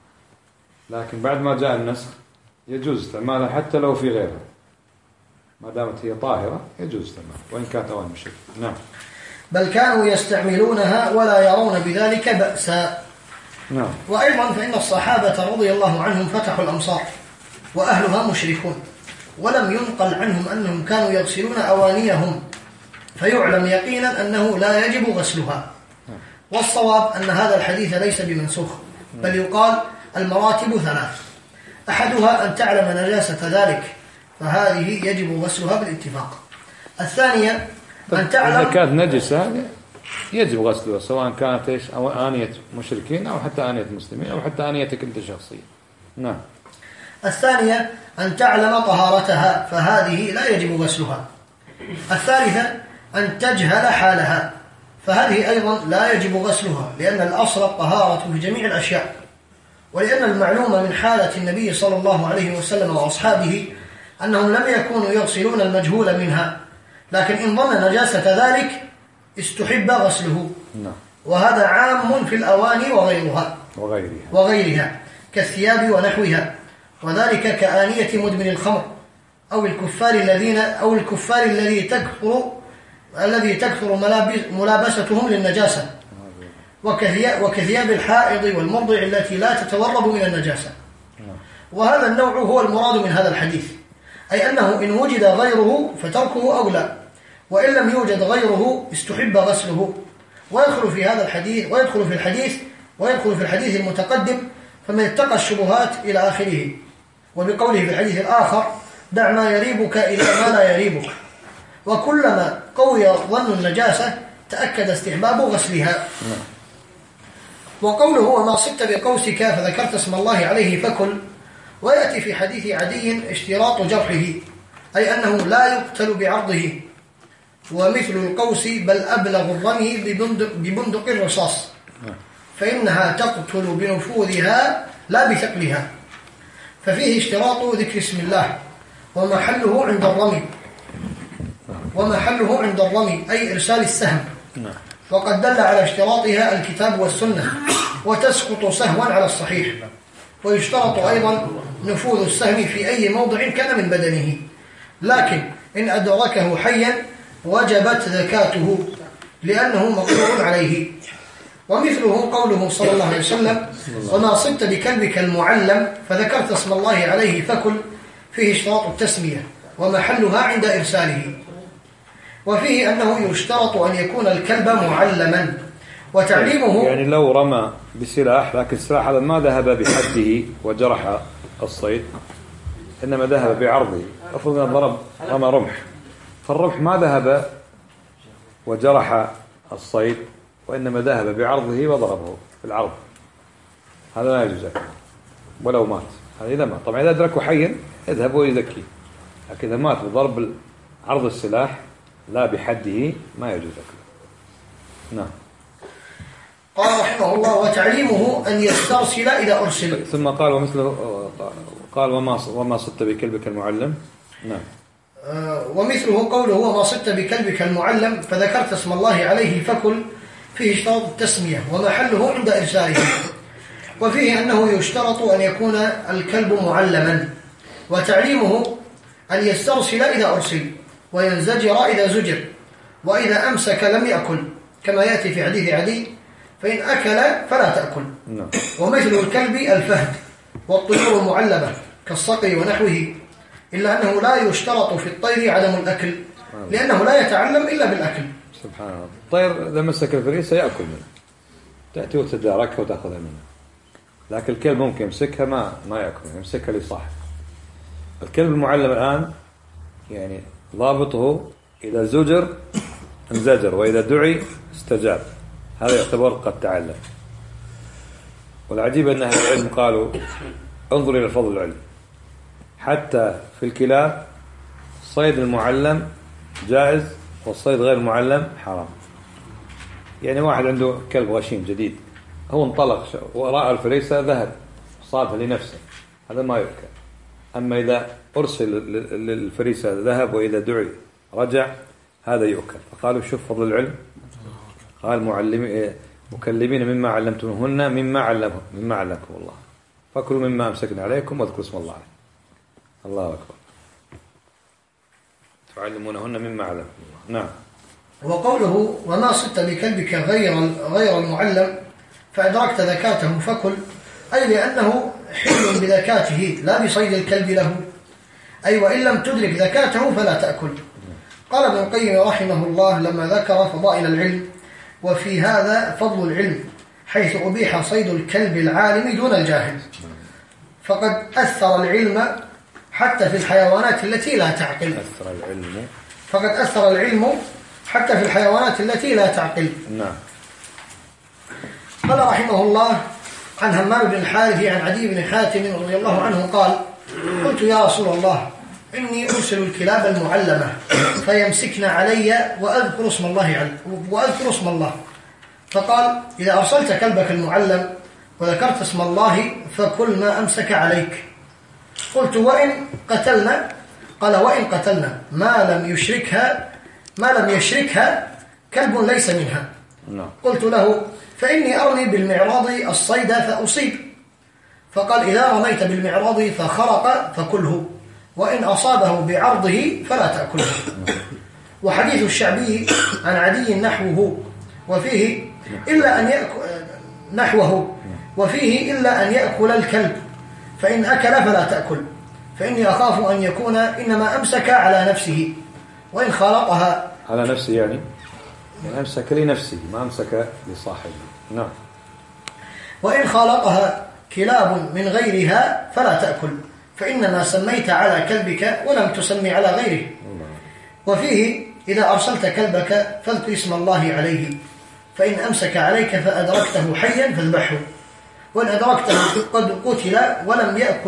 لكن بعد ما جاء النسخ يجوز استعمالها حتى لو في غيرها، ما دامت هي طاهرة يجوز استعمالها وإن كانت أوان مشرك. نعم. بل كانوا يستعملونها ولا يرون بذلك بأسا. نعم. وأيضا فإن الصحابة رضي الله عنهم فتحوا الأمصار وأهلها مشركون، ولم ينقل عنهم أنهم كانوا يغسلون أوانيهم، فيعلم يقينا أنه لا يجب غسلها. والصواب أن هذا الحديث ليس بمنسوخ، بل يقال المراتب ثلاث: أحدها أن تعلم نجاسة ذلك، فهذه يجب غسلها بالاتفاق. الثانية أن تعلم إذا كانت نجسة يجب غسلها، سواء كانت إيش أو آنية مشركين أو حتى آنية مسلمين أو حتى آنيتك أنت شخصيا. نعم. الثانية أن تعلم طهارتها، فهذه لا يجب غسلها. الثالثة أن تجهل حالها، فهذه أيضا لا يجب غسلها، لأن الأصل الطهارة في جميع الأشياء، ولأن المعلوم من حالة النبي صلى الله عليه وسلم وأصحابه أنهم لم يكونوا يغسلون المجهول منها، لكن إن ظن نجاسة ذلك استحب غسله. وهذا عام في الأواني وغيرها وغيرها, وغيرها كالثياب ونحوها، وذلك كآنية مدمن الخمر أو الكفار الذين أو الكفار الذي تكثر الذي تكثر ملابستهم للنجاسة، وكثياب الحائض والمرضع التي لا تتورب من النجاسة. وهذا النوع هو المراد من هذا الحديث، أي أنه إن وجد غيره فتركه أولى، وإن لم يوجد غيره استحب غسله. ويدخل في هذا الحديث ويدخل في الحديث ويدخل في الحديث المتقدم فمن اتقى الشبهات إلى آخره. وبقوله في الحديث الآخر: دع ما يريبك إلى ما لا يريبك. وكلما قوي ظن النجاسة تأكد استحباب غسلها. وقوله: وما صدت بقوسك فذكرت اسم الله عليه فكل، ويأتي في حديث عدي اشتراط جرحه، أي أنه لا يقتل بعرضه، ومثل القوس بل أبلغ الرمي ببندق, ببندق الرصاص، فإنها تقتل بنفوذها لا بثقلها. ففيه اشتراط ذكر اسم الله، ومحله عند الرمي ومحله عند الرمي أي إرسال السهم، وقد دل على اشتراطها الكتاب والسنة، وتسقط سهوا على الصحيح. ويشترط أيضا نفوذ السهم في أي موضع كان من بدنه، لكن إن أدركه حيا وجبت زكاته لأنه مقدور عليه. ومثله قوله صلى الله عليه وسلم: وما صدت بكلبك المعلم فذكرت اسم الله عليه فكل، فيه اشتراط التسمية ومحلها عند إرساله. وفيه أنه يشترط أن يكون الكلب معلما، وتعليمه يعني لو رمى بسلاح لكن السلاح هذا ما ذهب بحده وجرح الصيد، إنما ذهب بعرضه. أفرض أن ضرب رمى رمح، فالرمح ما ذهب وجرح الصيد، وإنما ذهب بعرضه وضربه في العرض، هذا لا يجوز ولو مات. هذا إذا مات. طبعا إذا أدركه حيا يذهب ويزكيه، لكن إذا مات بضرب عرض السلاح لا بحده ما يجوز أكله. نعم. قال رحمه الله: وتعليمه أن يسترسل إذا أرسل. ثم قال ومثله قال وما وما صدت بكلبك المعلم. نعم. آه ومثله قوله: وما صدت بكلبك المعلم فذكرت اسم الله عليه فكل، فيه اشتراط التسمية ومحله عند إرساله. وفيه أنه يشترط أن يكون الكلب معلما، وتعليمه أن يسترسل إذا أرسل، وينزجر إذا زجر، وإذا أمسك لم يأكل، كما يأتي في حديث عدي: فإن أكل فلا تأكل. ومثل الكلب الفهد والطيور المعلبة كالصقر ونحوه، إلا أنه لا يشترط في الطير عدم الأكل، لأنه لا يتعلم إلا بالأكل. سبحان الله. الطير إذا مسك الفريسة يأكل منه، تأتي وتداركها وتأخذها منه، لكن الكلب ممكن يمسكها ما ما يأكل، يمسكها لصاحب. الكلب المعلم الآن يعني ضابطه إذا زجر انزجر، وإذا دعي استجاب، هذا يعتبر قد تعلم. والعجيب أن أهل العلم قالوا انظر إلى فضل العلم، حتى في الكلاب الصيد المعلم جائز والصيد غير المعلم حرام. يعني واحد عنده كلب غشيم جديد، هو انطلق وراء الفريسة ذهب صادها لنفسه، هذا ما يؤكل. أما إذا أرسل للفريسة ذهب وإذا دعي رجع هذا يؤكل. فقالوا شوف فضل العلم، قال معلمين مكلمين مما علمتموهن مما علمهم مما علمكم الله، فكلوا مما أمسكنا عليكم واذكروا اسم الله عليه. الله أكبر. تعلمونهن مما علمكم الله. نعم. وقوله: وما صدت بكلبك غير غير المعلم فأدركت ذكاته فكل، أي لأنه حل بذكاته لا بصيد الكلب له، أي وإن لم تدرك ذكاته فلا تأكل. قال ابن القيم رحمه الله لما ذكر فضائل العلم: وفي هذا فضل العلم، حيث أبيح صيد الكلب العالم دون الجاهل، فقد أثر العلم حتى في الحيوانات التي لا تعقل. أثر العلم فقد أثر العلم حتى في الحيوانات التي لا تعقل. نعم. قال رحمه الله عن همام بن الحارث عن عدي بن حاتم رضي الله عنه قال: قلت يا رسول الله إني أرسل الكلاب المعلمة فيمسكن علي وأذكر اسم الله وأذكر اسم الله، فقال: إذا أرسلت كلبك المعلم وذكرت اسم الله فكل ما أمسك عليك. قلت: وإن قتلنا؟ قال: وإن قتلنا ما لم يشركها ما لم يشركها كلب ليس منها. قلت له: فإني أرمي بالمعراض الصيد فأصيب. فقال: إذا رميت بالمعراض فخرق فكله، وإن أصابه بعرضه فلا تأكله. وحديث الشعبي عن عدي نحوه وفيه إلا أن يأكل نحوه وفيه إلا أن يأكل الكلب، فإن أكل فلا تأكل، فإني أخاف أن يكون إنما أمسك على نفسه، وإن خالطها على نفسه يعني أمسك لنفسه ما أمسك لصاحبه. نعم. وإن خالطها كلاب من غيرها فلا تأكل، فإنما سميت على كلبك ولم تسمي على غيره. وفيه إذا أرسلت كلبك فاذكر اسم الله عليه، فإن أمسك عليك فأدركته حيا فاذبحه، وإن أدركته قد قتل ولم يأكل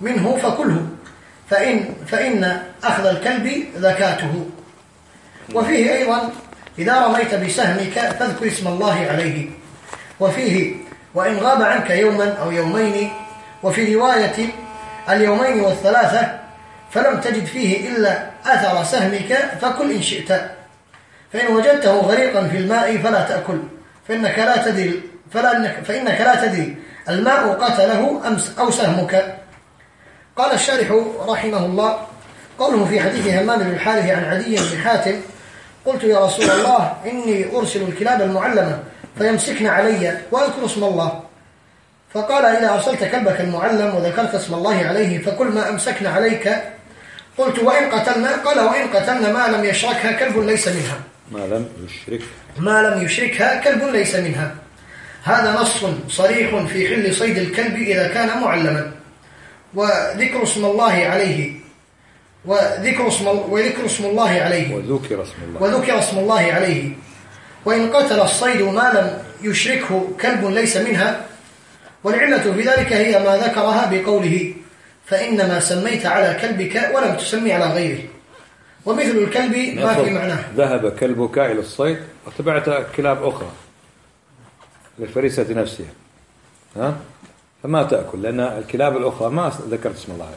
منه فكله فإن, فإن أخذ الكلب ذكاته. وفيه أيضا إذا رميت بسهمك فاذكر اسم الله عليه. وفيه وإن غاب عنك يوما أو يومين. وفي رواية اليومين والثلاثة فلم تجد فيه إلا أثر سهمك فكل إن شئت، فإن وجدته غريقا في الماء فلا تأكل فإنك لا تدري فإنك لا تدري الماء قتله أمس أو سهمك. قال الشارح رحمه الله قوله في حديث همام بن الحارث عن عدي بن حاتم قلت يا رسول الله إني أرسل الكلاب المعلمة فيمسكن علي وأذكر اسم الله، فقال إذا أرسلت كلبك المعلم وذكرت اسم الله عليه فكل ما أمسكن عليك. قلت وإن قتلنا؟ قال وإن قتلنا ما لم يشركها كلب ليس منها. ما لم يشرك ما لم يشركها كلب ليس منها. هذا نص صريح في حل صيد الكلب إذا كان معلما. وذكر اسم الله عليه وذكر اسم وذكر اسم الله عليه وذكر اسم الله وذكر اسم الله عليه. وإن قتل الصيد ما لم يشركه كلب ليس منها. والعلة في ذلك هي ما ذكرها بقوله فإنما سميت على كلبك ولم تسمي على غيره. ومثل الكلب ما في معناه ذهب كلبك إلى الصيد وتبعت كلاب أخرى للفريسة نفسها، ها؟ فما تأكل لأن الكلاب الأخرى ما ذكرت اسم الله.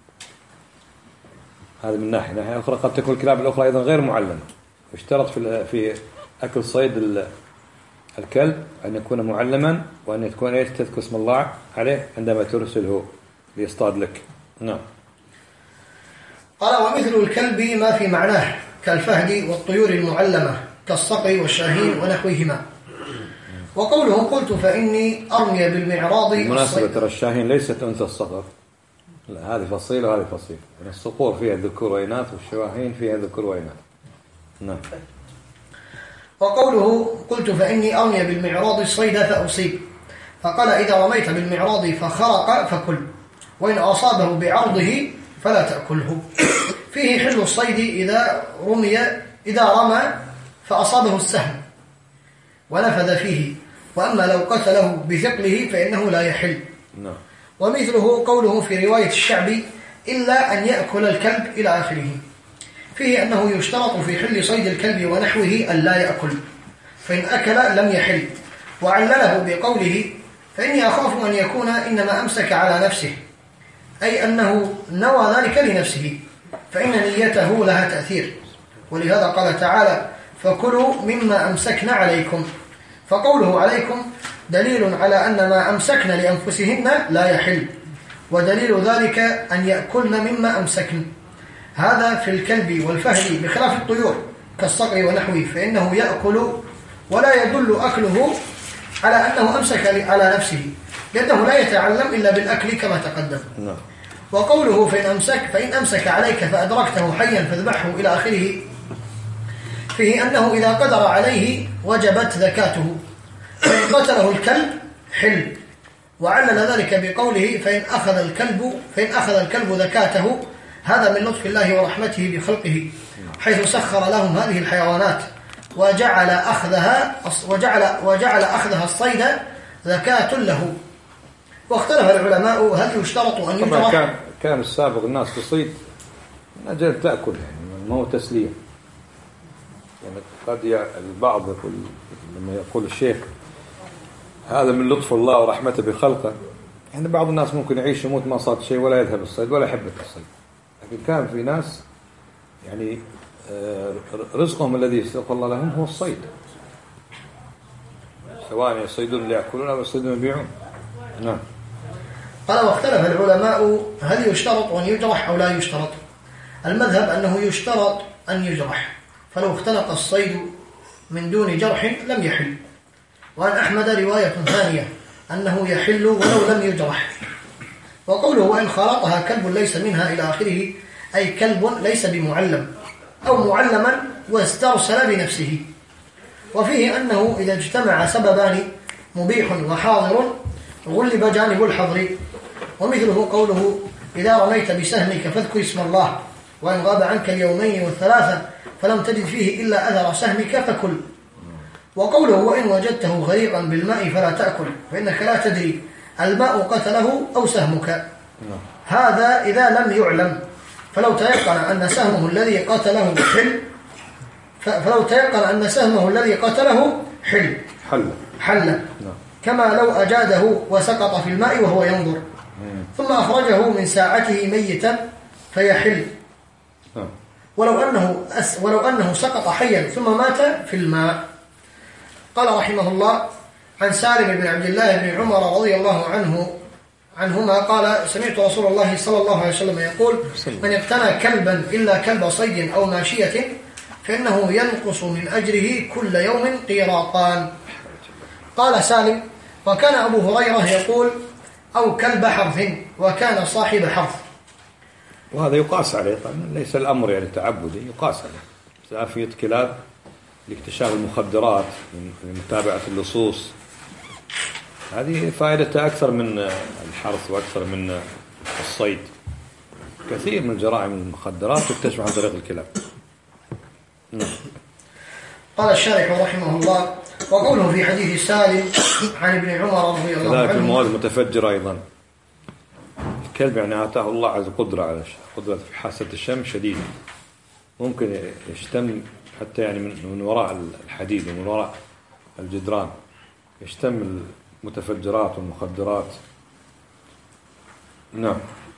هذا من ناحية. ناحية أخرى قد تكون الكلاب الأخرى أيضا غير معلمة. اشترط في في أكل صيد الكلب أن يكون معلما وأن تكون إيش تذكر اسم الله عليه عندما ترسله ليصطاد لك. نعم. قال ومثل الكلب ما في معناه كالفهد والطيور المعلمة كالصقر والشاهين ونحوهما. وقوله قلت فإني أرمي بالمعراض. بالمناسبة ترى الشاهين ليست أنثى الصقر، لا هذه فصيلة وهذه فصيلة. الصقور فيها ذكور وإناث والشواهين فيها ذكور وإناث. نعم. وقوله قلت فإني أرمي بالمعراض الصيد فأصيب، فقال إذا رميت بالمعراض فخرق فكل، وإن أصابه بعرضه فلا تأكله. فيه حل الصيد إذا رمي إذا رمى فأصابه السهم ونفذ فيه، وأما لو قتله بثقله فإنه لا يحل. نعم. ومثله قوله في رواية الشعبي إلا أن يأكل الكلب إلى آخره. فيه أنه يشترط في حل صيد الكلب ونحوه أن لا يأكل، فإن أكل لم يحل. وعلله بقوله فإني أخاف أن يكون إنما أمسك على نفسه، أي أنه نوى ذلك لنفسه، فإن نيته لها تأثير. ولهذا قال تعالى فكلوا مما أمسكنا عليكم. فقوله عليكم دليل على أن ما أمسكن لأنفسهن لا يحل، ودليل ذلك أن يأكلن مما أمسكن. هذا في الكلب والفهد بخلاف الطيور كالصقر ونحوه، فإنه يأكل ولا يدل أكله على أنه أمسك على نفسه، لأنه لا يتعلم إلا بالأكل كما تقدم. وقوله فإن أمسك, فإن أمسك عليك فأدركته حيا فاذبحه إلى آخره، فيه أنه إذا قدر عليه وجبت ذكاته، فإن قتله الكلب حل. وعلل ذلك بقوله فإن أخذ الكلب فإن أخذ الكلب ذكاته. هذا من لطف الله ورحمته بخلقه، حيث سخر لهم هذه الحيوانات وجعل أخذها وجعل وجعل أخذها الصيد زكاة له. واختلف العلماء هل يشترط أن يجرح؟ كان كان السابق الناس تصيد من أجل تأكل، يعني ما هو تسليم. يعني قد البعض يقول لما يقول الشيخ هذا من لطف الله ورحمته بخلقه، يعني بعض الناس ممكن يعيش يموت ما صاد شيء ولا يذهب الصيد ولا يحب الصيد، لكن كان في ناس يعني رزقهم الذي ساق الله لهم هو الصيد، سواء يصيدون ليأكلون أو يصيدون ليبيعون. نعم. قال واختلف العلماء هل يشترط أن يجرح أو لا يشترط. المذهب أنه يشترط أن يجرح، فلو اختلق الصيد من دون جرح لم يحل. وعن أحمد رواية ثانية أنه يحل ولو لم يجرح. وقوله وإن خلطها كلب ليس منها إلى آخره، أي كلب ليس بمعلم أو معلما واسترسل بنفسه. وفيه أنه إذا اجتمع سببان مبيح وحاضر غلب جانب الحظر. ومثله قوله إذا رميت بسهمك فاذكر اسم الله، وإن غاب عنك اليومين والثلاثة فلم تجد فيه إلا أثر سهمك فكل. وقوله وإن وجدته غريقا بالماء فلا تأكل، فإنك لا تدري الماء قتله أو سهمك. هذا إذا لم يعلم، فلو تيقن أن سهمه الذي قتله حل فلو تيقن أن سهمه الذي قتله حل حل حل كما لو أجاده وسقط في الماء وهو ينظر ثم أخرجه من ساعته ميتا فيحل، ولو أنه أس ولو أنه سقط حيا ثم مات في الماء. قال رحمه الله: عن سالم بن عبد الله بن عمر رضي الله عنه عنهما قال: سمعت رسول الله صلى الله عليه وسلم يقول: من اقتنى كلبا إلا كلب صيد أو ماشية فإنه ينقص من أجره كل يوم قيراطان. قال سالم: وكان أبو هريرة يقول: أو كلب حرث، وكان صاحب حرث. وهذا يقاس عليه طبعا، ليس الأمر يعني تعبدي، يقاس عليه زافية كلاب لاكتشاف المخدرات لمتابعة اللصوص، هذه فائدتها أكثر من الحرث وأكثر من الصيد. كثير من جرائم المخدرات تكتشف عن طريق الكلاب. قال الشارح رحمه الله: وقوله في حديث سالم عن ابن عمر رضي الله عنه: كذلك المواد المتفجرة أيضا. الكلب يعني آتاه الله عز قدرة على قدرة في حاسة الشم شديدة، ممكن يشتم حتى يعني من وراء الحديد ومن وراء الجدران، يشتم المتفجرات والمخدرات. نعم.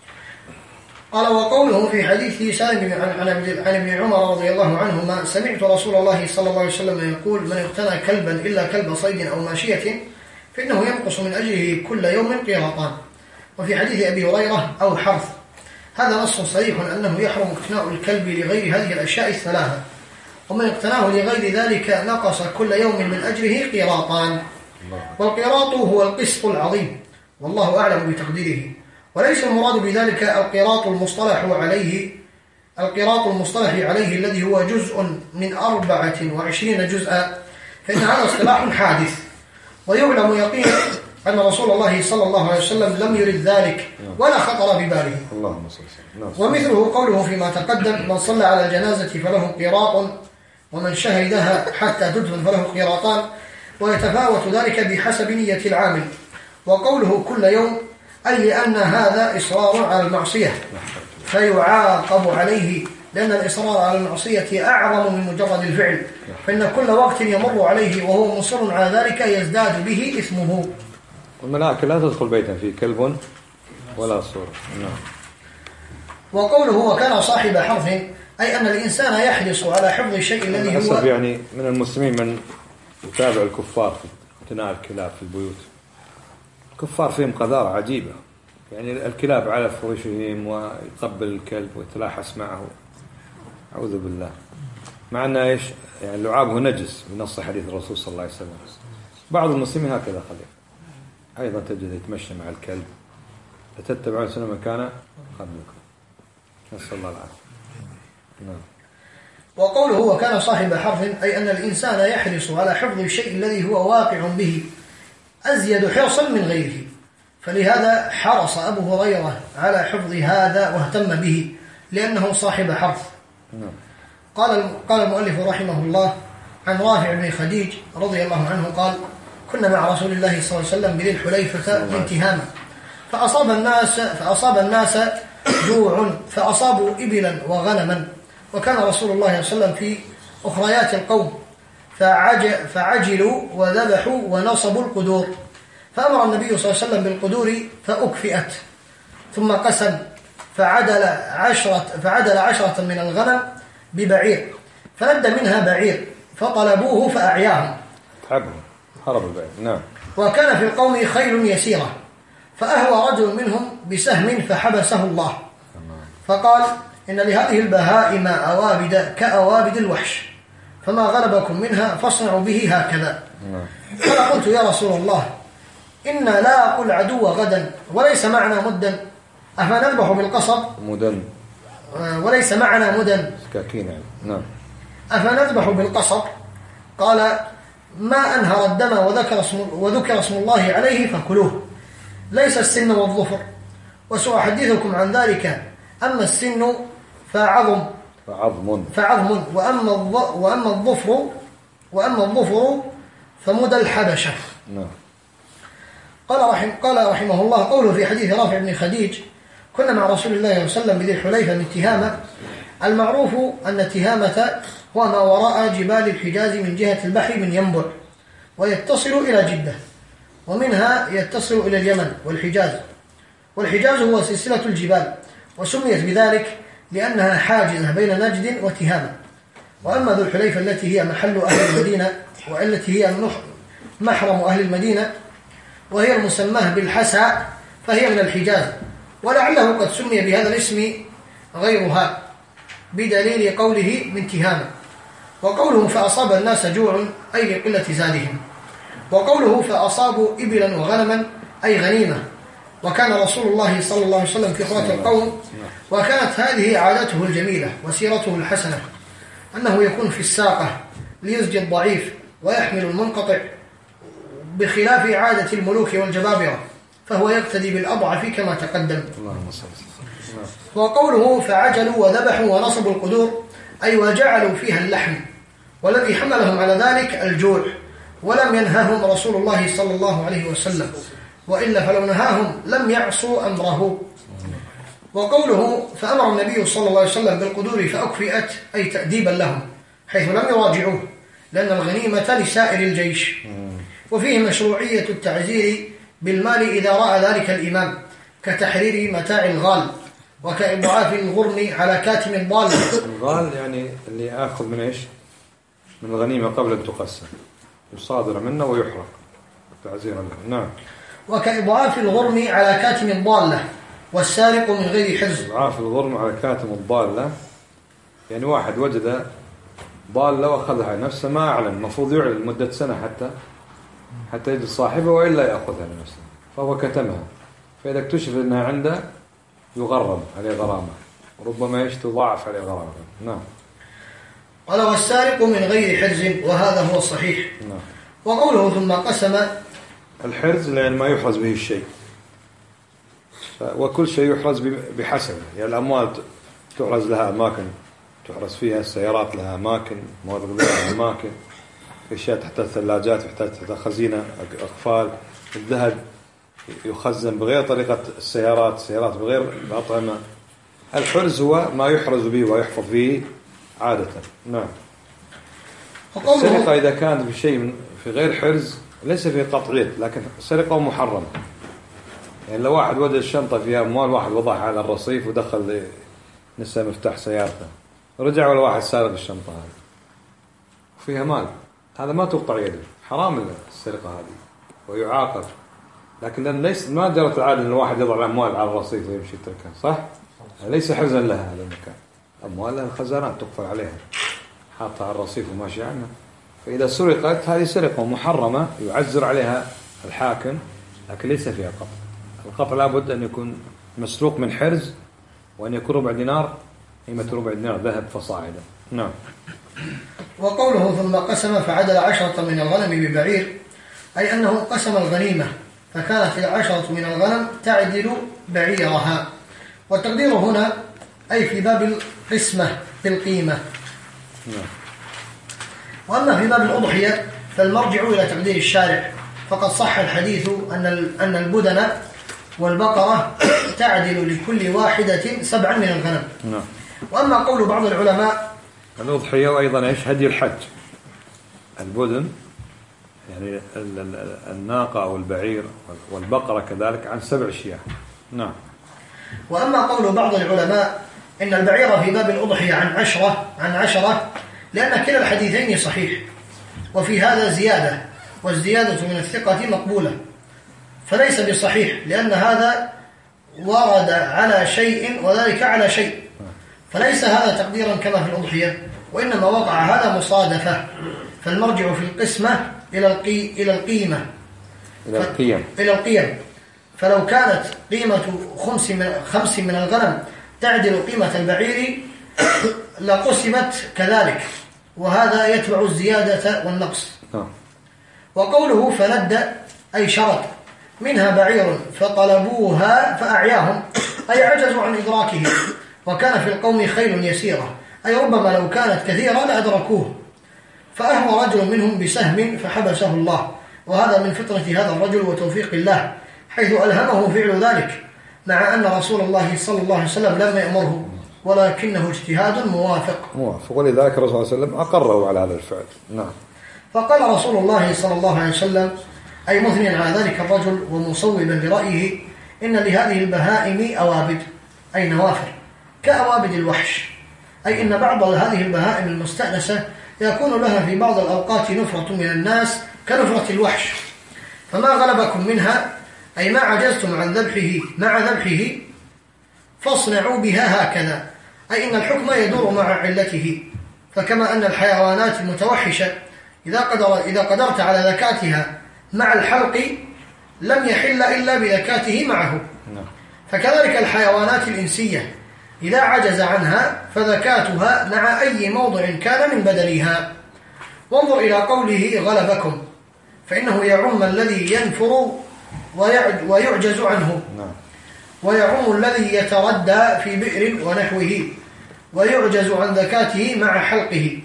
قال: وقوله في حديث سالم عن ابن عمر رضي الله عنهما: سمعت رسول الله صلى الله عليه وسلم يقول: من اقتنى كلبا إلا كلب صيد أو ماشية فإنه ينقص من أجره كل يوم قيراطان. وفي حديث أبي هريرة: أو حرث. هذا نص صريح أنه يحرم اقتناء الكلب لغير هذه الأشياء الثلاثة، ومن اقتناه لغير ذلك نقص كل يوم من أجره قيراطان. والقيراط هو القسط العظيم، والله أعلم بتقديره، وليس المراد بذلك القيراط المصطلح عليه القيراط المصطلح عليه الذي هو جزء من أربعة وعشرين جزءا، فإن هذا اصطلاح حادث، ويعلم يقينا أن رسول الله صلى الله عليه وسلم لم يرد ذلك ولا خطر بباله. اللهم صل وسلم. ومثله قوله فيما تقدم: من صلى على الجنازة فله قيراط، ومن شهدها حتى تدفن فله قيراطان، ويتفاوت ذلك بحسب نية العامل. وقوله كل يوم أي لأن هذا إصرار على المعصية فيعاقب عليه، لأن الإصرار على المعصية أعظم من مجرد الفعل، فإن كل وقت يمر عليه وهو مصر على ذلك يزداد به إثمه. والملائكة لا تدخل بيتا فيه كلب ولا صورة. نعم. وقوله وكان صاحب حرث أي أن الإنسان يحرص على حفظ الشيء الذي هو يعني من المسلمين من يتابع الكفار في اقتناء الكلاب في البيوت. الكفار فيهم قذارة عجيبة، يعني الكلاب على فرشهم ويقبل الكلب ويتلاحس معه، أعوذ بالله، مع أنه إيش يعني لعابه نجس بنص حديث الرسول صلى الله عليه وسلم. بعض المسلمين هكذا خليل أيضا تجد يتمشى مع الكلب، لتتبعون سنة ما كان قبلكم، نسأل الله العافية. نعم. وقوله وكان صاحب حرث أي أن الإنسان يحرص على حفظ الشيء الذي هو واقع به أزيد حرصا من غيره، فلهذا حرص أبو هريرة على حفظ هذا واهتم به لأنه صاحب حرث. قال قال المؤلف رحمه الله: عن رافع بن خديج رضي الله عنه قال: كنا مع رسول الله صلى الله عليه وسلم بذي الحليفة من تهامة، فأصاب الناس فأصاب الناس جوع، فأصابوا إبلا وغنما، وكان رسول الله صلى الله عليه وسلم في أخريات القوم، فعجلوا وذبحوا ونصبوا القدور، فأمر النبي صلى الله عليه وسلم بالقدور فأكفئت، ثم قسم فعدل عشرة, فعدل عشرة من الغنم ببعير، فند منها بعير فطلبوه فأعياهم، هرب البعير. نعم. وكان في القوم خيل يسيرة، فأهوى رجل منهم بسهم فحبسه الله، فقال: إن لهذه البهائم أوابد كأوابد الوحش، فما غلبكم منها فاصنعوا به هكذا. فقلت: يا رسول الله، إنا لا أقول عدو غدا وليس معنا مدا، أفنذبح بالقصب مدن وليس معنا مدن سكاكين يعني. نعم. أفنذبح بالقصب؟ قال: ما أنهر الدم وذكر اسم, وذكر اسم الله عليه فكلوه، ليس السن والظفر، وسأحدثكم عن ذلك. أما السن فعظم فعظم فعظم وأما وأما الظفر وأما الظفر فمدى الحبشة. نعم. قال رحم قال رحمه الله: قوله في حديث رافع بن خديج: كنا مع رسول الله صلى الله عليه وسلم بذي الحليفة من تهامة. المعروف أن تهامة هو ما وراء جبال الحجاز من جهة البحر من ينبع، ويتصل إلى جدة، ومنها يتصل إلى اليمن والحجاز. والحجاز هو سلسلة الجبال، وسميت بذلك لأنها حاجزة بين نجد وتهامة. وأما ذو الحليفة التي هي محل أهل المدينة، والتي هي محرم أهل المدينة، وهي المسماه بالحسا، فهي من الحجاز، ولعله قد سمي بهذا الاسم غيرها بدليل قوله من تهامة. وقوله فأصاب الناس جوع أي لقلة زادهم. وقوله فأصابوا إبلا وغنما أي غنيمة. وكان رسول الله صلى الله عليه وسلم في قوة القوم، وكانت هذه عادته الجميلة وسيرته الحسنة، أنه يكون في الساقة ليزجي الضعيف ويحمل المنقطع، بخلاف عادة الملوك والجبابرة، فهو يقتدي بالأضعف كما تقدم. وقوله فعجلوا وذبحوا ونصبوا القدور أي وجعلوا فيها اللحم، والذي حملهم على ذلك الجوع، ولم ينههم رسول الله صلى الله عليه وسلم، وإلا فلو نهاهم لم يعصوا أمره. وقوله فأمر النبي صلى الله عليه وسلم بالقدور فأكفئت أي تأديبا لهم، حيث لم يراجعوه، لأن الغنيمة لسائر الجيش. وفيه مشروعية التعزير بالمال إذا رأى ذلك الإمام، كتحرير متاع الغال، وكإضعاف الغرم على كاتم الضال. الغال يعني اللي آخذ من إيش؟ من الغنيمة قبل أن تقسم، يصادر منه ويحرق تعزيرا له. نعم. وكإضعاف الغرم على كاتم الضالة، والسارق من غير حرز. إضعاف الغرم على كاتم الضالة يعني واحد وجد ضالة وأخذها نفسه، ما أعلن، المفروض يعلن لمدة سنة حتى حتى يجد صاحبه، وإلا يأخذها لنفسه، فهو كتمها، فإذا اكتشف أنها عنده يغرم عليه غرامة، وربما ايش تضاعف عليه غرامة. نعم. قال والسارق من غير حرز، وهذا هو الصحيح. نعم. وقوله ثم قسم، الحرز لأن ما يحرز به الشيء، وكل شيء يحرز بحسبه، يعني الأموال تحرز لها أماكن تحرز فيها، السيارات لها أماكن، مواد غذائية لها أماكن، أشياء تحتاج ثلاجات، تحتاج خزينة، أقفال. الذهب يخزن بغير طريقة السيارات، السيارات بغير الأطعمة. الحرز هو ما يحرز به ويحفظ به عادة. نعم. السرقة إذا كانت في شيء في غير حرز ليس فيه قطعية، لكن سرقة محرمة. يعني لو واحد وجد الشنطة فيها أموال، واحد وضعها على الرصيف ودخل نسى مفتاح سيارته، رجع ولا واحد سارق الشنطة هذه فيها مال، هذا ما تقطع يده، حرام السرقة هذه ويعاقب. لكن لأن ليس ما جرت العادة أن الواحد يضع الأموال على الرصيف ويمشي يتركها، صح؟ ليس حرزا لها هذا المكان، أموال لها الخزانات تقفل عليها، حاطها على الرصيف وماشي عنها. فإذا سرقت هذه سرقة محرمة يعزر عليها الحاكم، لكن ليس فيها قطع. القطع لابد أن يكون مسروق من حرز، وأن يكون ربع دينار، قيمة ربع دينار ذهب فصاعدا. نعم. وقوله ثم قسم فعدل عشرة من الغنم ببعير، أي أنه قسم الغنيمة، فكانت العشرة من الغنم تعدل بعيرها. والتقدير هنا أي في باب القسمة بالقيمة. نعم. وأما في باب الأضحية فالمرجع إلى تقدير الشارع، فقد صح الحديث أن أن البدن والبقرة تعدل لكل واحدة سبعا من الغنم. نعم. وأما قول بعض العلماء الأضحية وأيضا إيش هدي الحج، البدن يعني الناقة أو البعير والبقرة كذلك عن سبع شياه. نعم. وأما قول بعض العلماء إن البعير في باب الأضحية عن عشرة عن عشرة لأن كلا الحديثين صحيح، وفي هذا زيادة، والزيادة من الثقة مقبولة، فليس بصحيح لأن هذا ورد على شيء وذلك على شيء، فليس هذا تقديرا كما في الأضحية، وإنما وقع هذا مصادفة. فالمرجع في القسمة إلى القي إلى القيمة إلى القيم إلى القيم فلو كانت قيمة خمس من خمس من الغنم تعدل قيمة البعير لقسمت كذلك، وهذا يتبع الزيادة والنقص. وقوله فند أي شرط، منها بعير فطلبوها فأعياهم، أي عجزوا عن إدراكه، وكان في القوم خيل يسيرة، أي ربما لو كانت كثيرة لأدركوه، فأهوى رجل منهم بسهم فحبسه الله، وهذا من فطرة هذا الرجل وتوفيق الله، حيث ألهمه فعل ذلك، مع أن رسول الله صلى الله عليه وسلم لم يأمره، ولكنه اجتهاد موافق. موافق، ولذلك الرسول صلى الله عليه وسلم أقره على هذا الفعل. نعم. فقال رسول الله صلى الله عليه وسلم أي مثنيا على ذلك الرجل ومصوبا لرأيه: إن لهذه البهائم أوابد، أي نوافر كأوابد الوحش، أي إن بعض هذه البهائم المستأنسة يكون لها في بعض الأوقات نفرة من الناس كنفرة الوحش، فما غلبكم منها أي ما عجزتم عن ذبحه مع ذبحه فاصنعوا بها هكذا، أي إن الحكم يدور مع علته. فكما أن الحيوانات المتوحشة إذا, قدر إذا قدرت على ذكاتها مع الحلق لم يحل إلا بذكاته معه، فكذلك الحيوانات الإنسية إذا عجز عنها فذكاتها مع أي موضع كان من بدنها. وانظر إلى قوله غلبكم، فإنه يعم الذي ينفر ويعجز عنه، ويعم الذي يتردى في بئر ونحوه ويعجز عن ذكاته مع حلقه،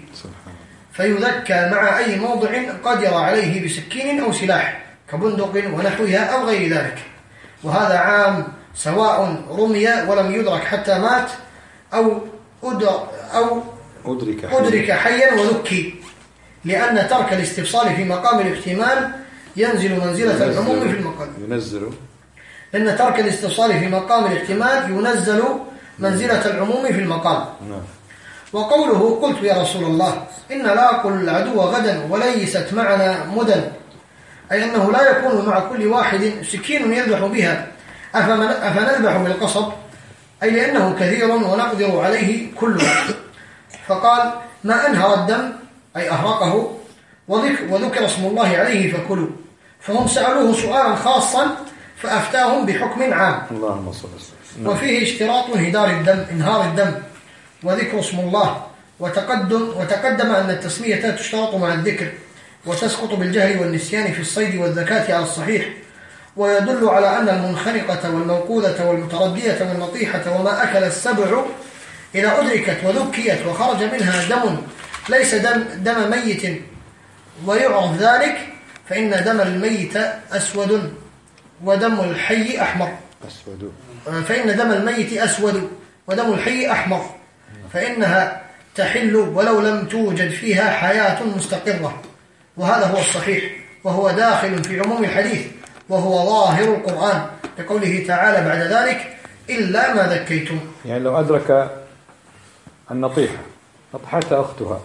فيذكى مع أي موضع قدر عليه بسكين أو سلاح كبندق ونحوها أو غير ذلك. وهذا عام سواء رمي ولم يدرك حتى مات أو أدر أو أدرك, أدرك حيا وذكي، لأن ترك الاستفصال في مقام الاحتمال ينزل منزلة العموم في المقام. ينزل لأن ترك الاستفصال في مقام الاحتمال ينزل منزلة العموم في المقام. نعم. وقوله قلت يا رسول الله إن لاقوا العدو غدا وليست معنا مدن، أي أنه لا يكون مع كل واحد سكين يذبح بها، أفنذبح بالقصب، أي لأنه كثير ونقدر عليه كله. فقال ما أنهر الدم أي أهرقه وذكر اسم الله عليه فكلوا، فهم سألوه سؤالا خاصا فأفتاهم بحكم عام. اللهم صل وسلم. وفيه اشتراط انهدار الدم انهار الدم وذكر اسم الله، وتقدم وتقدم أن التسمية تشترط مع الذكر وتسقط بالجهل والنسيان في الصيد والذكاة على الصحيح. ويدل على أن المنخنقة والموقوذة والمتردية والنطيحة وما أكل السبع إذا أدركت وذكيت وخرج منها دم ليس دم, دم ميت ويعرف ذلك، فإن دم الميت أسود ودم الحي أحمر. أسود. فإن دم الميت أسود ودم الحي أحمر، فإنها تحل ولو لم توجد فيها حياة مستقرة. وهذا هو الصحيح، وهو داخل في عموم الحديث، وهو ظاهر القرآن لقوله تعالى بعد ذلك إلا ما ذكيتم. يعني لو أدرك النطيحة نطحتها أختها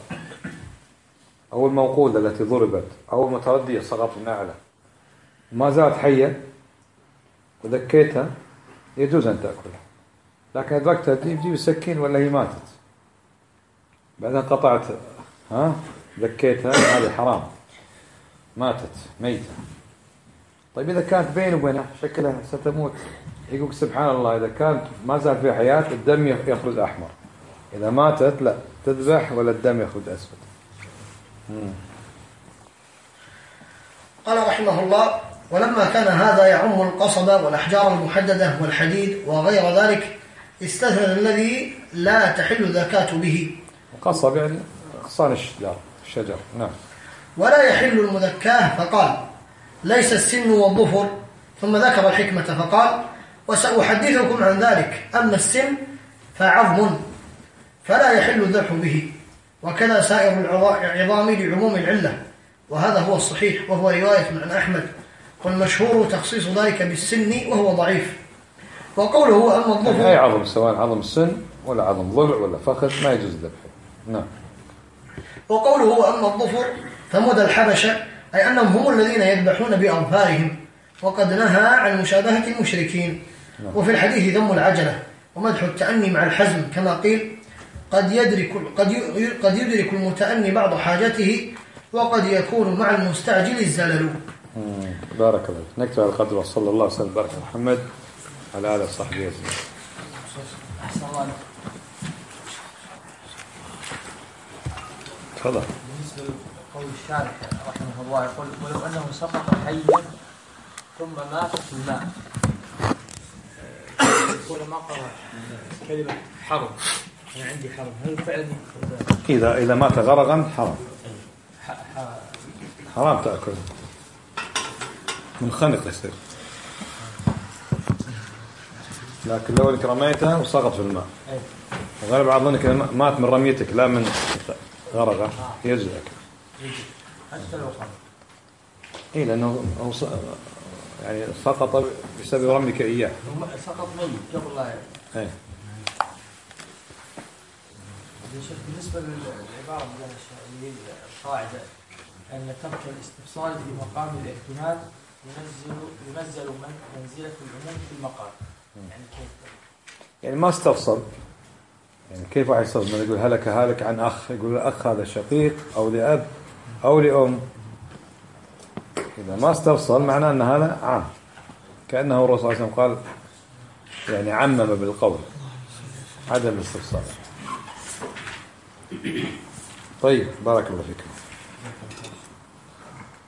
أو الموقودة التي ضربت أو المتردية سقط النعلة ما زالت حية وذكيتها يجوز أن تأكلها، لكن أدركتها تجيب السكين ولا هي ماتت بعدين قطعت ها ذكيتها، هذا حرام، ماتت ميتة. طيب إذا كانت بين وبينها شكلها ستموت، يقول سبحان الله إذا كانت ما زال فيها حياة الدم يخرج أحمر، إذا ماتت لا تذبح ولا الدم يخرج أسود. مم. قال رحمه الله ولما كان هذا يعم القصب والأحجار المحددة والحديد وغير ذلك استثنى الذي لا تحل الذكاة به. القصب يعني أغصان الشجر الشجر. نعم. ولا يحل المذكاه فقال ليس السن والظفر، ثم ذكر الحكمة فقال وسأحدثكم عن ذلك، أما السن فعظم فلا يحل الذبح به، وكذا سائر العظام لعموم العلة، وهذا هو الصحيح وهو رواية عن أحمد، والمشهور تخصيص ذلك بالسن وهو ضعيف. وقوله أما الظفر أي عظم سواء عظم السن ولا عظم ضلع ولا فخذ ما يجوز الذبح. نعم. وقوله أما الظفر فمدى الحبشة أي أنهم هم الذين يذبحون بأظفارهم، وقد نهى عن مشابهة المشركين. نعم. وفي الحديث ذم العجلة ومدح التأني مع الحزم، كما قيل قد يدرك قد قد يدرك المتأني بعض حاجته وقد يكون مع المستعجل الزلل. بارك الله. نكتب على القدر وصلى الله وسلم بارك محمد على آله وصحبه أجمعين. أحسن الله. تفضل. بالنسبة لقول الشارح رحمه الله يقول ولو أنه سقط حيا ثم مات في الماء، يقول ما قرأ كلمة حرم، أنا عندي حرم، هل فعلا إذا إذا مات غرقا حرام حرام تأكل منخنق يصير. لكن لو انك رميته وسقط في الماء أي. غالب على ظنك مات من رميتك لا من غرقه يجزئك. حتى لو خرج. اي لانه هو يعني سقط بسبب رميك اياه. سقط ميت قبل لا. اي. بالنسبه للعباره اللي هي القاعده ان ترك الاستفصال في مقام الاحتمال ينزل ينزل منزله العموم في المقام. يعني كيف؟ يعني ما استفصل. يعني كيف واحد يستفصل؟ يقول هلك هالك عن اخ، يقول الاخ هذا شقيق او لاب او لام. اذا ما استفصل معناه ان هذا عام، كانه الرسول صلى الله عليه وسلم قال يعني عمم بالقول عدم الاستفصال. طيب بارك الله فيكم.